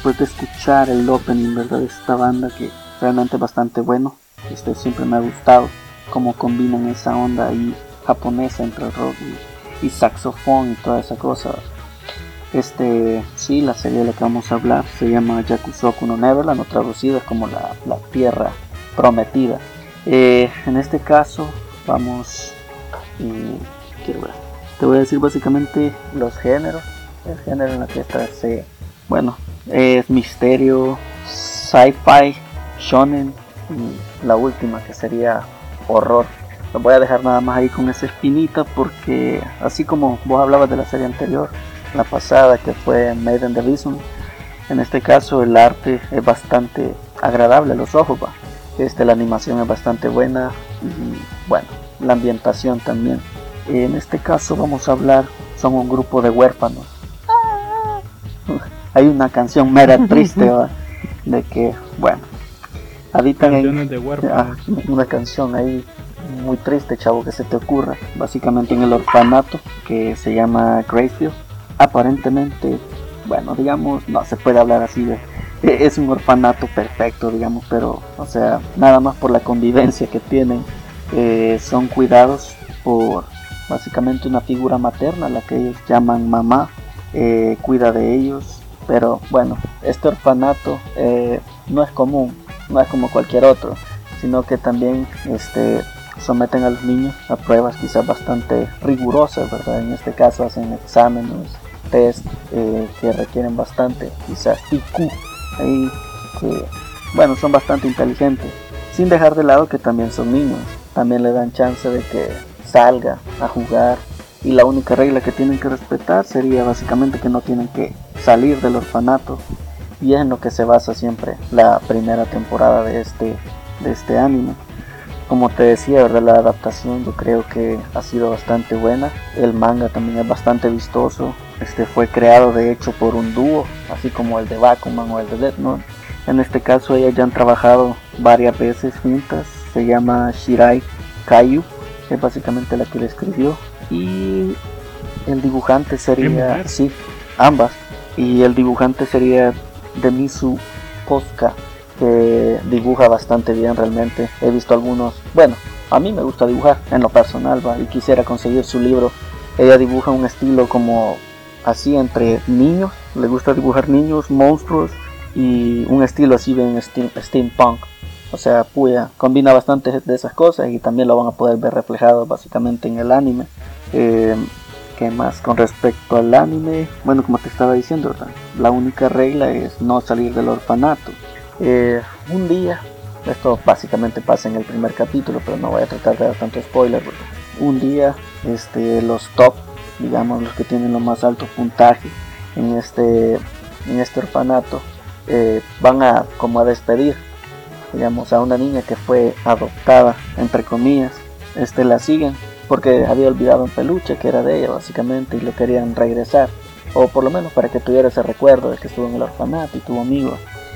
después de escuchar el opening, ¿verdad? De esta banda que realmente es bastante bueno. Este siempre me ha gustado cómo combinan esa onda ahí japonesa entre el rock y, y saxofón y toda esa cosa. Este, sí, la serie de la que vamos a hablar se llama Yakusoku no Neverland, o traducida como la, la tierra prometida. Eh, en este caso vamos, eh, quiero ver, te voy a decir básicamente los géneros. El género en el que esta se, bueno, es misterio, sci-fi, shonen y la última que sería horror. Lo voy a dejar nada más ahí con esa espinita porque así como vos hablabas de la serie anterior, la pasada que fue Made in the Bison, en este caso el arte es bastante agradable a los ojos, ¿va? Este, la animación es bastante buena y bueno, la ambientación también. En este caso vamos a hablar, son un grupo de huérfanos. Hay una canción mera triste, ¿va? De que, bueno, habitan en de huérfanos. Ah, una canción ahí muy triste, chavo, que se te ocurra, básicamente en el orfanato que se llama Gracefield. Aparentemente, bueno, digamos, no se puede hablar así de, es un orfanato perfecto, digamos, pero, o sea, nada más por la convivencia que tienen, eh, son cuidados por básicamente una figura materna, la que ellos llaman mamá, eh, cuida de ellos. Pero bueno, este orfanato eh, no es común, no es como cualquier otro, sino que también este, someten a los niños a pruebas quizás bastante rigurosas, ¿verdad? En este caso hacen exámenes, test eh, que requieren bastante, quizás I Q, ahí, que bueno, son bastante inteligentes, sin dejar de lado que también son niños, también le dan chance de que salga a jugar. Y la única regla que tienen que respetar sería básicamente que no tienen que salir del orfanato. Y es en lo que se basa siempre la primera temporada de este, de este anime. Como te decía, ¿verdad? La adaptación yo creo que ha sido bastante buena. El manga también es bastante vistoso. Este fue creado de hecho por un dúo, así como el de Bakuman o el de Death Note. En este caso ellas ya han trabajado varias veces juntas. Se llama Shirai Kayu, que es básicamente la que le escribió. Y el dibujante sería, sí, ambas, y el dibujante sería Demisu Posca, que dibuja bastante bien realmente. He visto algunos, bueno, a mí me gusta dibujar en lo personal, ¿va? Y quisiera conseguir su libro. Ella dibuja un estilo como así entre niños, le gusta dibujar niños, monstruos y un estilo así bien steam, steampunk. O sea, puya, combina bastante de esas cosas y también lo van a poder ver reflejado básicamente en el anime. Eh, ¿Qué más con respecto al anime? Bueno, como te estaba diciendo, ¿verdad? La única regla es no salir del orfanato. Eh, un día, esto básicamente pasa en el primer capítulo, pero no voy a tratar de dar tanto spoiler, ¿verdad? Un día, este, los top, digamos, los que tienen los más altos puntajes en este, en este orfanato, eh, van a como a despedir, digamos, a una niña que fue adoptada, entre comillas. Este, la siguen porque había olvidado un peluche que era de ella básicamente y lo querían regresar, o por lo menos para que tuviera ese recuerdo de que estuvo en el orfanato y tuvo amigos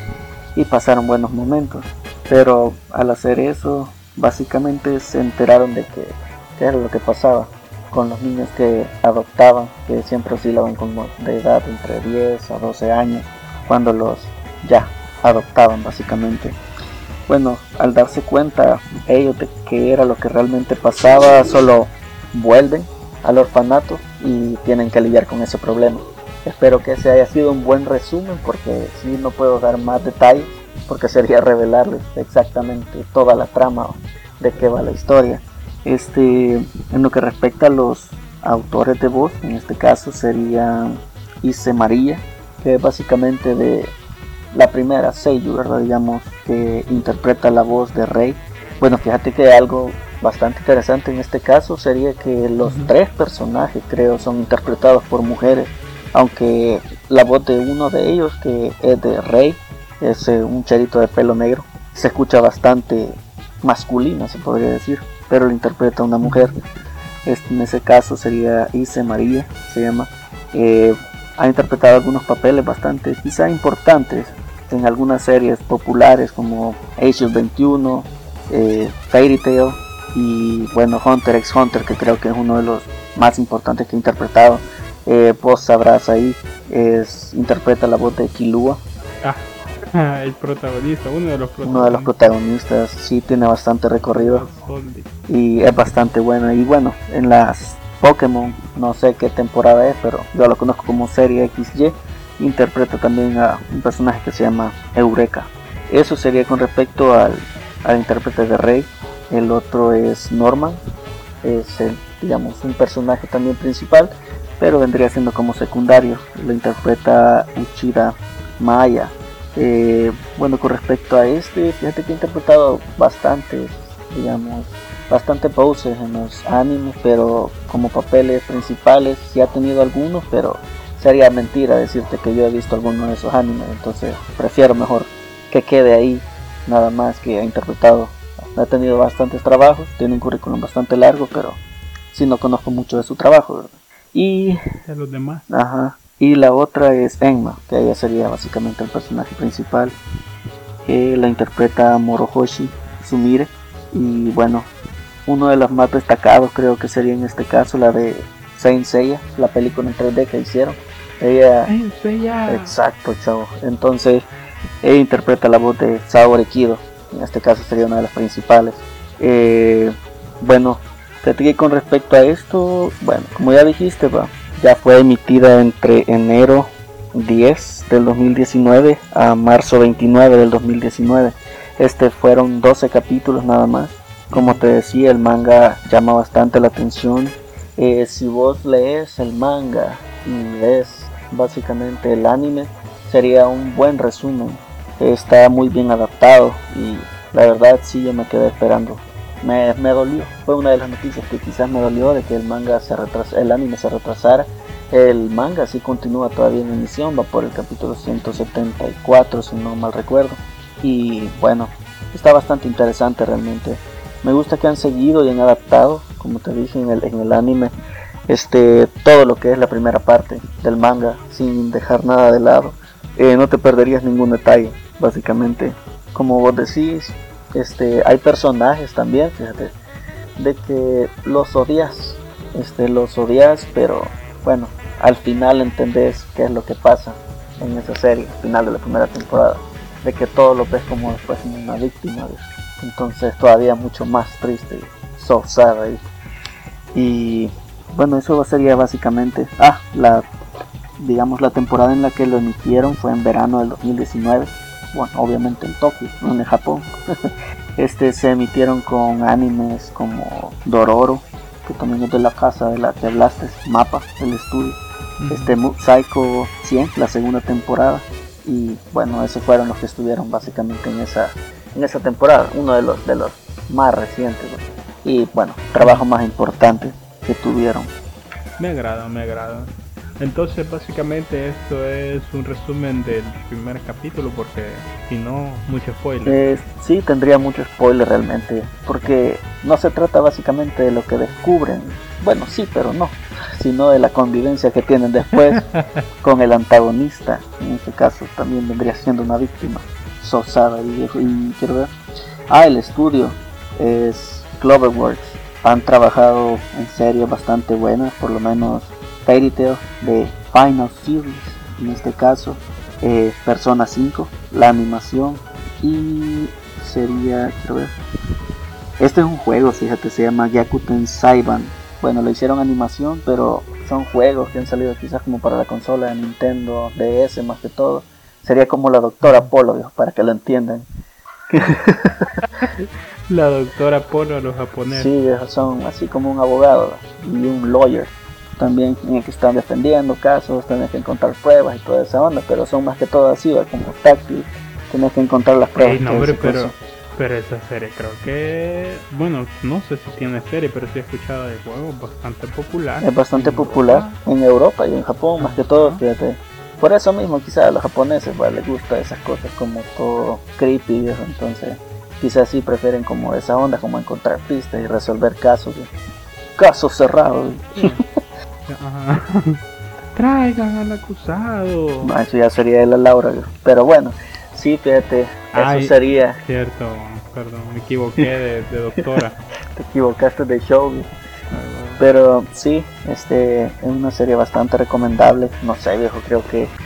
y pasaron buenos momentos. Pero al hacer eso básicamente se enteraron de que, que era lo que pasaba con los niños que adoptaban, que siempre oscilaban como de edad entre diez a doce años cuando los ya adoptaban básicamente. Bueno, al darse cuenta ellos de que era lo que realmente pasaba, solo vuelven al orfanato y tienen que lidiar con ese problema. Espero que ese haya sido un buen resumen, porque sí, no puedo dar más detalles, porque sería revelarles exactamente toda la trama de qué va la historia. Este, en lo que respecta a los autores de voz, en este caso sería Ise María, que es básicamente de la primera Seiyu, ¿verdad? Digamos, que interpreta la voz de Rei. Bueno, fíjate que algo bastante interesante en este caso sería que los uh-huh. tres personajes, creo, son interpretados por mujeres, aunque la voz de uno de ellos, que es de Rei, es eh, un charito de pelo negro, se escucha bastante masculina, se podría decir, pero lo interpreta una mujer. Este, en ese caso sería Ise María, se llama. Eh, ha interpretado algunos papeles bastante quizá importantes en algunas series populares como Age of veintiuno, eh, Fairy Tail y bueno, Hunter x Hunter, que creo que es uno de los más importantes que he interpretado. Eh, vos sabrás ahí, es, interpreta la voz de Killua. Ah, el protagonista, uno de los protagonistas. Uno de los protagonistas, sí tiene bastante recorrido y es bastante bueno. Y bueno, en las Pokémon, no sé qué temporada es, pero yo lo conozco como serie X Y, interpreta también a un personaje que se llama Eureka. Eso sería con respecto al, al intérprete de Rey. El otro es Norman, es el, digamos, un personaje también principal, pero vendría siendo como secundario. Lo interpreta Uchida Maya. Eh, bueno, con respecto a este, fíjate que he interpretado bastante, digamos, bastante poses en los animes, pero como papeles principales sí ha tenido algunos, pero sería mentira decirte que yo he visto alguno de esos animes, entonces prefiero mejor que quede ahí, nada más que ha interpretado. Ha tenido bastantes trabajos, tiene un currículum bastante largo, pero sí no conozco mucho de su trabajo, ¿verdad? Y de los demás. Ajá. Y la otra es Enma, que ella sería básicamente el personaje principal. Eh, la interpreta Morohoshi Sumire. Y bueno, uno de los más destacados creo que sería en este caso la de Saint Seiya, la película en tres D que hicieron. Ella, Saint Seiya. Exacto, chavo. Entonces, ella interpreta la voz de Saori Kido. En este caso sería una de las principales. Eh, bueno, con respecto a esto, bueno, como ya dijiste, va. Ya fue emitida entre enero diez del dos mil diecinueve a marzo veintinueve del dos mil diecinueve. Este fueron doce capítulos nada más. Como te decía, el manga llama bastante la atención. Eh, si vos lees el manga y lees básicamente el anime, sería un buen resumen. Está muy bien adaptado y la verdad sí, yo me quedé esperando. Me, me dolió, fue una de las noticias que quizás me dolió, de que el manga se retrasa, el anime se retrasara. El manga sí continúa todavía en emisión, va por el capítulo ciento setenta y cuatro si no mal recuerdo. Y bueno, está bastante interesante realmente. Me gusta que han seguido y han adaptado, como te dije, en el, en el anime, este, todo lo que es la primera parte del manga, sin dejar nada de lado. Eh, no te perderías ningún detalle, básicamente. Como vos decís, Este, hay personajes también, fíjate, de que los odias, este, los odias, pero bueno, al final entendés qué es lo que pasa en esa serie, al final de la primera temporada, de que todo lo ves como después como una víctima, ¿ves? Entonces todavía mucho más triste, so sad ahí. Y bueno, eso sería básicamente, ah, la, digamos la temporada en la que lo emitieron fue en verano del dos mil diecinueve. Bueno, obviamente en Tokio, no en Japón. Este se emitieron con animes como Dororo, que también es de la casa de la que hablaste, Mapa, el estudio. Uh-huh. Este Mob Psycho cien, la segunda temporada. Y bueno, esos fueron los que estuvieron básicamente en esa en esa temporada, uno de los de los más recientes, ¿no? Y bueno, trabajo más importante que tuvieron. Me agrada, me agrada. Entonces básicamente esto es un resumen del primer capítulo, porque si no, mucho spoiler. Eh, sí, tendría mucho spoiler realmente, porque no se trata básicamente de lo que descubren, bueno sí, pero no, sino de la convivencia que tienen después con el antagonista. En este caso también vendría siendo una víctima, Sosada y viejo, y quiero ver. Ah, el estudio es Cloverworks, han trabajado en series bastante buenas, por lo menos Fairy Tail de Final Series, en este caso, eh, Persona cinco, la animación, y sería, quiero ver, este es un juego, fíjate, se llama Gyakuten Saiban. Bueno, lo hicieron animación, pero son juegos que han salido quizás como para la consola de Nintendo D S más que todo. Sería como la Doctora Polo, viejo, para que lo entiendan. La Doctora Polo a los japoneses. Sí, son así como un abogado y un lawyer. También tienen que estar defendiendo casos, tienen que encontrar pruebas y toda esa onda, pero son más que todo así, ¿va? Como táctil, tienes que encontrar las pruebas. Hey, no, hombre, pero, pero esa serie creo que, bueno, no sé si tiene serie, pero sí he escuchado de juego, bastante popular. Es bastante en popular Europa. En Europa y en Japón, más que todo, fíjate. Por eso mismo quizás a los japoneses, ¿va? Les gusta esas cosas como todo creepy, ¿viejo? Entonces quizás sí prefieren como esa onda, como encontrar pistas y resolver casos, ¿viejo? Casos cerrados. Ajá. Traigan al acusado. No, eso ya sería de la Laura, pero bueno, sí, fíjate, eso Ay, sería. Cierto, perdón, me equivoqué de, de doctora. Te equivocaste de show, pero sí, este es una serie bastante recomendable. No sé, viejo, creo que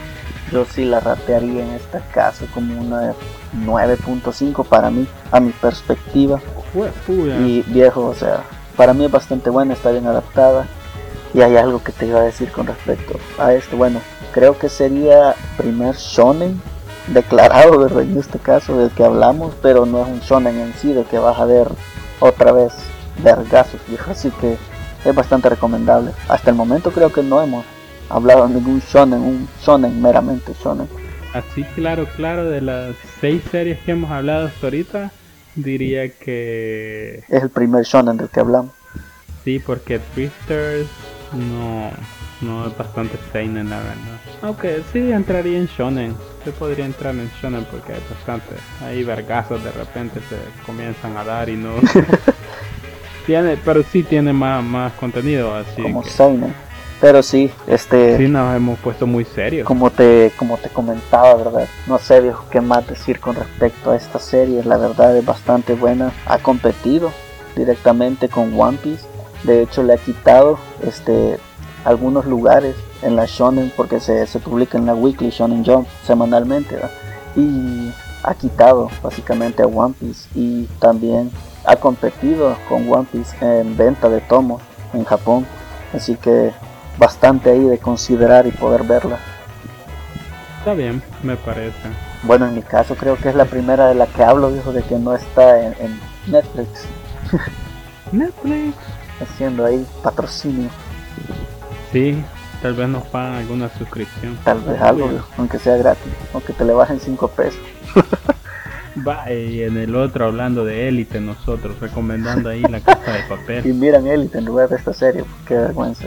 yo sí la ratearía en este caso como una nueve punto cinco para mí, a mi perspectiva. Y viejo, o sea, para mí es bastante buena, está bien adaptada. Y hay algo que te iba a decir con respecto a esto. Bueno, creo que sería primer shonen declarado, ¿verdad? En este caso del que hablamos, pero no es un shonen en sí de que vas a ver otra vez vergazos, viejo. Así que es bastante recomendable. Hasta el momento creo que no hemos hablado de ningún shonen, un shonen meramente shonen. Así claro, claro, de las seis series que hemos hablado hasta ahorita, diría que es el primer shonen del que hablamos. Sí, porque Drifters no, no es bastante seinen, la verdad. Aunque sí entraría en shonen, se podría entrar en shonen porque hay bastante, hay vergazos de repente se comienzan a dar y no tiene, pero sí tiene más, más contenido, así como que... seinen. Pero sí, este... Sí, nos hemos puesto muy serios. Como te, como te comentaba, ¿verdad? No sé, viejo, qué más decir con respecto a esta serie. La verdad es bastante buena. Ha competido directamente con One Piece. De hecho, le ha quitado este, algunos lugares en la Shonen porque se, se publica en la Weekly Shonen Jump semanalmente, ¿verdad? Y ha quitado básicamente a One Piece. Y también ha competido con One Piece en venta de tomos en Japón. Así que... bastante ahí de considerar y poder verla. Está bien, me parece. Bueno, en mi caso creo que es la primera de la que hablo, viejo, de que no está en, en Netflix. Netflix. Haciendo ahí patrocinio. Sí, tal vez nos pagan alguna suscripción. Tal vez algo, viejo, aunque sea gratis, aunque te le bajen cinco pesos. Va, y en el otro hablando de Élite, nosotros recomendando ahí La Casa de Papel. Y miran Élite en lugar de esta serie, qué vergüenza.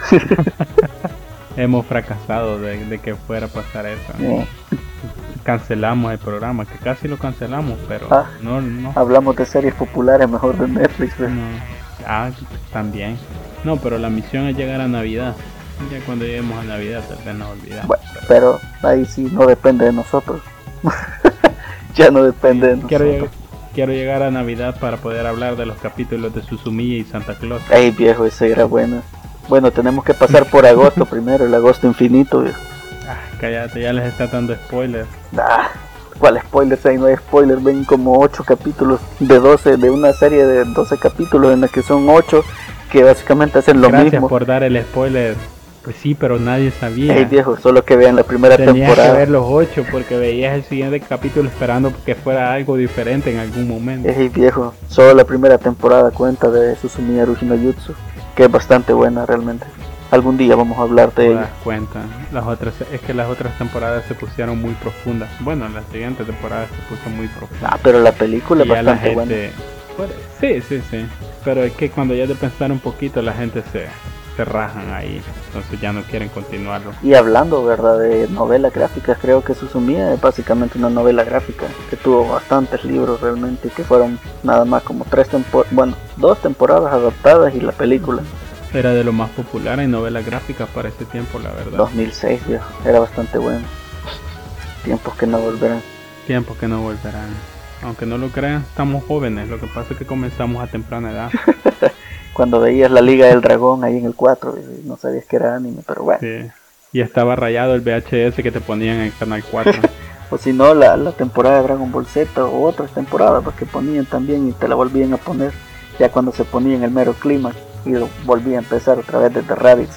Hemos fracasado de, de que fuera a pasar eso. Sí. Cancelamos el programa, que casi lo cancelamos, pero ah, no, no. Hablamos de series populares mejor de Netflix. No. Ah, también. No, pero la misión es llegar a Navidad. Ya cuando lleguemos a Navidad tal vez nos olvidamos. Bueno, pero... pero ahí sí no depende de nosotros. Ya no depende de nosotros. Quiero, lleg- quiero llegar a Navidad para poder hablar de los capítulos de Suzumiya y Santa Claus. Ey, viejo, esa era buena. Bueno, tenemos que pasar por agosto primero, el agosto infinito, viejo. Ah, cállate, ya les está dando spoilers. Ah, ¿cuál spoilers? Ahí no hay spoilers, ven como ocho capítulos de doce, de una serie de doce capítulos en la que son ocho que básicamente hacen lo Gracias mismo. Gracias por dar el spoiler. Pues sí, pero nadie sabía. Ey, viejo, solo que vean la primera Tenías temporada. Tenías que ver los ocho porque veías el siguiente capítulo esperando que fuera algo diferente en algún momento. Ey, viejo, solo la primera temporada cuenta de Suzumiya Haruhi no Jutsu, que es bastante buena realmente. Algún día vamos a hablar de ella. ella. Das cuenta. Las otras, es que las otras temporadas se pusieron muy profundas. Bueno, la siguiente temporada se puso muy profunda. Ah, pero la película y es bastante la gente, buena. Sí, sí, sí. Pero es que cuando ya de pensar un poquito la gente se... se rajan ahí, entonces ya no quieren continuarlo. Y hablando, verdad, de novelas gráficas, creo que Suzumiya es básicamente una novela gráfica que tuvo bastantes libros realmente, que fueron nada más como tres temporadas, bueno, dos temporadas adaptadas y la película. Era de lo más popular en novelas gráficas para ese tiempo, la verdad. dos mil seis, viejo, era bastante bueno. Tiempos que no volverán. Tiempos que no volverán. Aunque no lo crean, estamos jóvenes, lo que pasa es que comenzamos a temprana edad. Cuando veías la Liga del Dragón ahí en el cuatro, no sabías que era anime, pero bueno. Sí. Y estaba rayado el V H S que te ponían en el canal cuatro. O si no, la, la temporada de Dragon Ball Z o otras temporadas que ponían también y te la volvían a poner ya cuando se ponía en el mero clímax y lo volvía a empezar otra vez desde Raditz.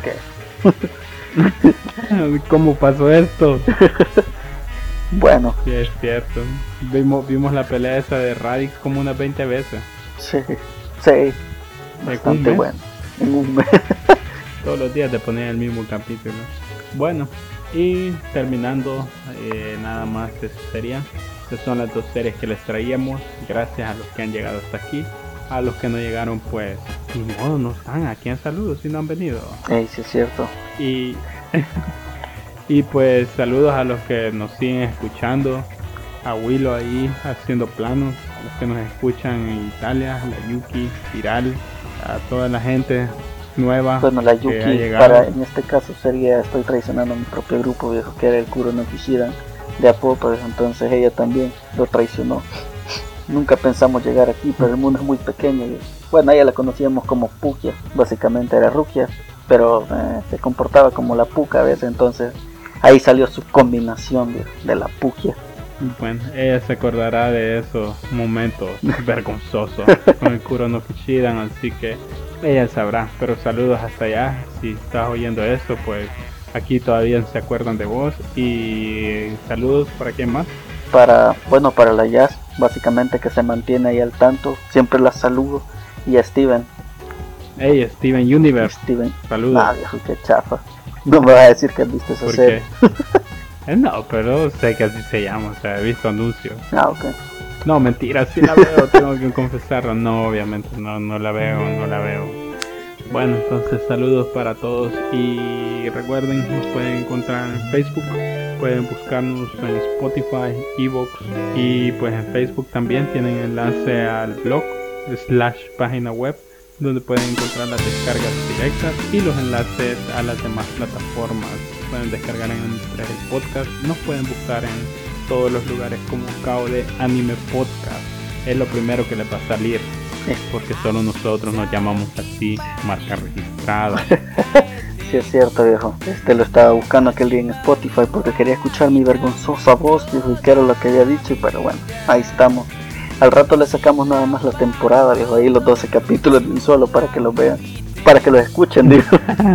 ¿Qué? ¿Cómo pasó esto? Bueno. Sí, es cierto. Vimos, vimos la pelea esa de Raditz como unas veinte veces. Sí, sí. Bastante bueno. En un mes. Todos los días te ponían el mismo capítulo. Bueno, y terminando, eh, nada más eso sería. Estas son las dos series que les traíamos. Gracias a los que han llegado hasta aquí. A los que no llegaron, pues, ni modo, no están aquí en saludos si no han venido. Ey, sí es cierto. Y, y pues saludos a los que nos siguen escuchando. A Willow ahí haciendo planos. A los que nos escuchan en Italia. La Yuki, Viral. A toda la gente nueva. Bueno, la Yuki, para, en este caso sería, estoy traicionando a mi propio grupo, viejo, que era el Kuro no Kishidan de Apopa, entonces ella también lo traicionó. Nunca pensamos llegar aquí, pero el mundo es muy pequeño. Y, bueno, a ella la conocíamos como Pukia, básicamente era Rukia, pero eh, se comportaba como la Puka a veces, entonces ahí salió su combinación de, de la puquia. Bueno, ella se acordará de esos momentos vergonzosos con el Kuro no Kishidan, así que ella sabrá. Pero saludos hasta allá. Si estás oyendo eso, pues aquí todavía se acuerdan de vos. Y saludos para quién más. Para, bueno, para la Jazz, básicamente, que se mantiene ahí al tanto. Siempre la saludo. Y a Steven. Hey, Steven Universe. Steven. Saludos. Nah, viejo, qué chafa. No me vas a decir que has visto esa ¿Por serie. qué? No, pero sé que así se llama, o sea, he visto anuncios. Ah, ok. No, mentira, sí la veo, tengo que confesarlo. No, obviamente, no, no la veo, no la veo. Bueno, entonces saludos para todos y recuerden, nos pueden encontrar en Facebook, pueden buscarnos en Spotify, Evox y pues en Facebook también tienen enlace al blog slash página web donde pueden encontrar las descargas directas y los enlaces a las demás plataformas. Pueden descargar en el podcast, nos pueden buscar en todos los lugares como K O D Anime Podcast. Es lo primero que les va a salir, porque solo nosotros nos llamamos así, marca registrada. Sí, es cierto, viejo. Este lo estaba buscando aquel día en Spotify porque quería escuchar mi vergonzosa voz, viejo, y que era lo que había dicho, pero bueno, ahí estamos. Al rato le sacamos nada más la temporada, viejo, ahí los doce capítulos de un solo para que los vean, para que los escuchen, digo.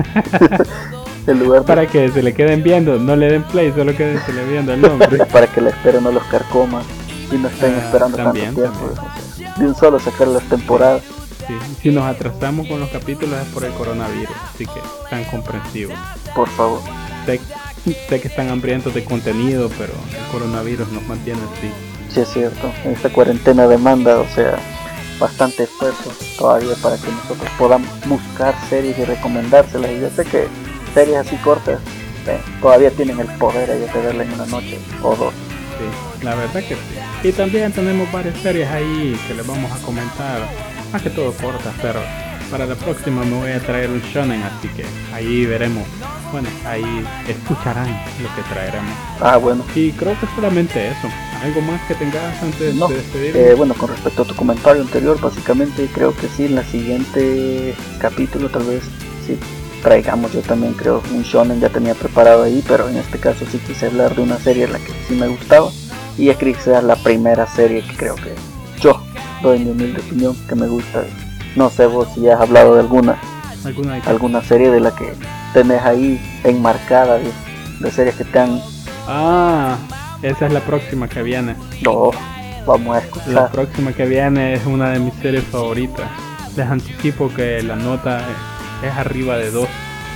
El lugar para que se le queden viendo, no le den play, solo que se le viendo el nombre. Para que la esperen, no los carcoma y no estén Ah, esperando también, tanto tiempo. También. De un solo sacar las temporadas. Sí, si nos atrasamos con los capítulos es por el coronavirus, así que sean comprensivos. Por favor. Sé, sé que están hambrientos de contenido, pero el coronavirus nos mantiene así. Sí, es cierto. Esta cuarentena demanda, o sea, bastante esfuerzo todavía para que nosotros podamos buscar series y recomendárselas. Y yo sé que series así cortas eh, todavía tienen el poder ahí de verla en una noche o dos. Sí, la verdad que sí. Y también tenemos varias series ahí que les vamos a comentar, más que todo cortas, pero para la próxima me voy a traer un shonen, así que ahí veremos. Bueno, ahí escucharán lo que traeremos. Ah, bueno. Y creo que solamente eso. ¿Algo más que tengas antes no, de despedirnos? Eh, bueno, con respecto a tu comentario anterior, básicamente creo que sí, en el siguiente capítulo tal vez sí traigamos, yo también creo, un shonen, ya tenía preparado ahí, pero en este caso sí quise hablar de una serie en la que sí me gustaba, y es que sea la primera serie que creo que yo doy mi humilde opinión que me gusta. No sé vos si has hablado de alguna ¿Alguna, de alguna serie de la que tenés ahí enmarcada, de, de series que te han... Ah, esa es la próxima que viene. No, vamos a escuchar. La próxima que viene es una de mis series favoritas. Les anticipo que la nota es arriba de dos.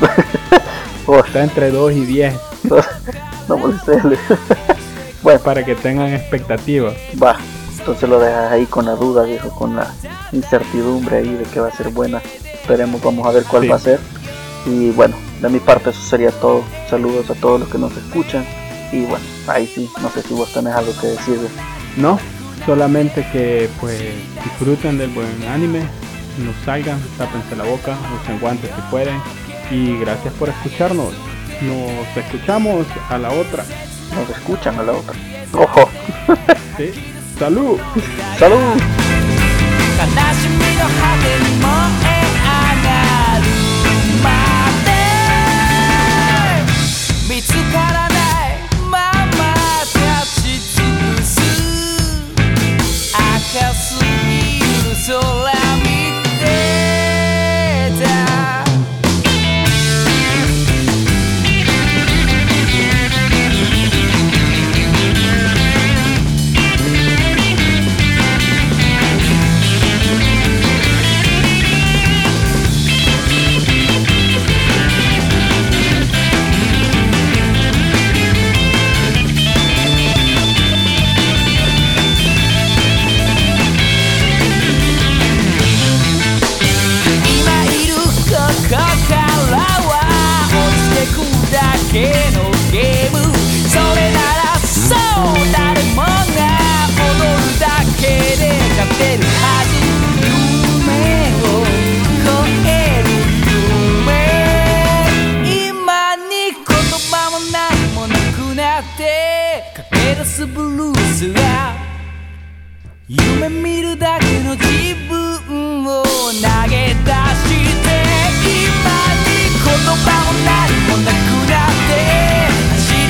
Está entre dos y diez. No molestes. Bueno, para que tengan expectativas. Va, entonces lo dejas ahí con la duda, viejo, con la incertidumbre ahí de que va a ser buena. Esperemos, vamos a ver cuál sí. va a ser. Y bueno, de mi parte eso sería todo. Saludos a todos los que nos escuchan. Y bueno, ahí sí, no sé si vos tenés algo que decir. No, solamente que pues disfruten del buen anime, no salgan, tápense la boca, usen guantes si pueden. Y gracias por escucharnos. Nos escuchamos a la otra. Nos escuchan a la otra. Ojo. Sí. Salud. Salud. 見つからないまま立ち尽くす赤すぎる空見てたのゲームそれならそう誰もが踊るだけで勝てるはず夢を超える夢今に言葉も何もなくなって駆け出すブルースが夢見るだけの自分を投げ出して今に言葉も何もなくなって走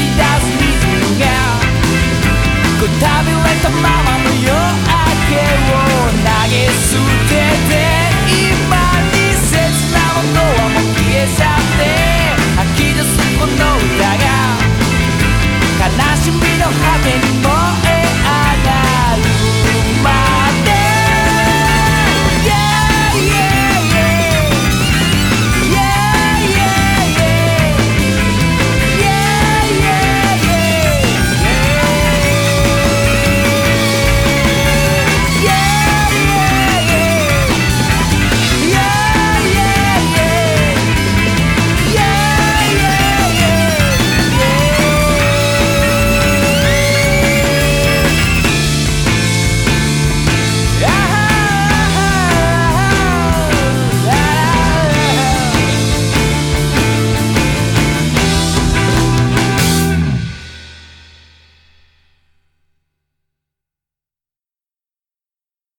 準備の果てにも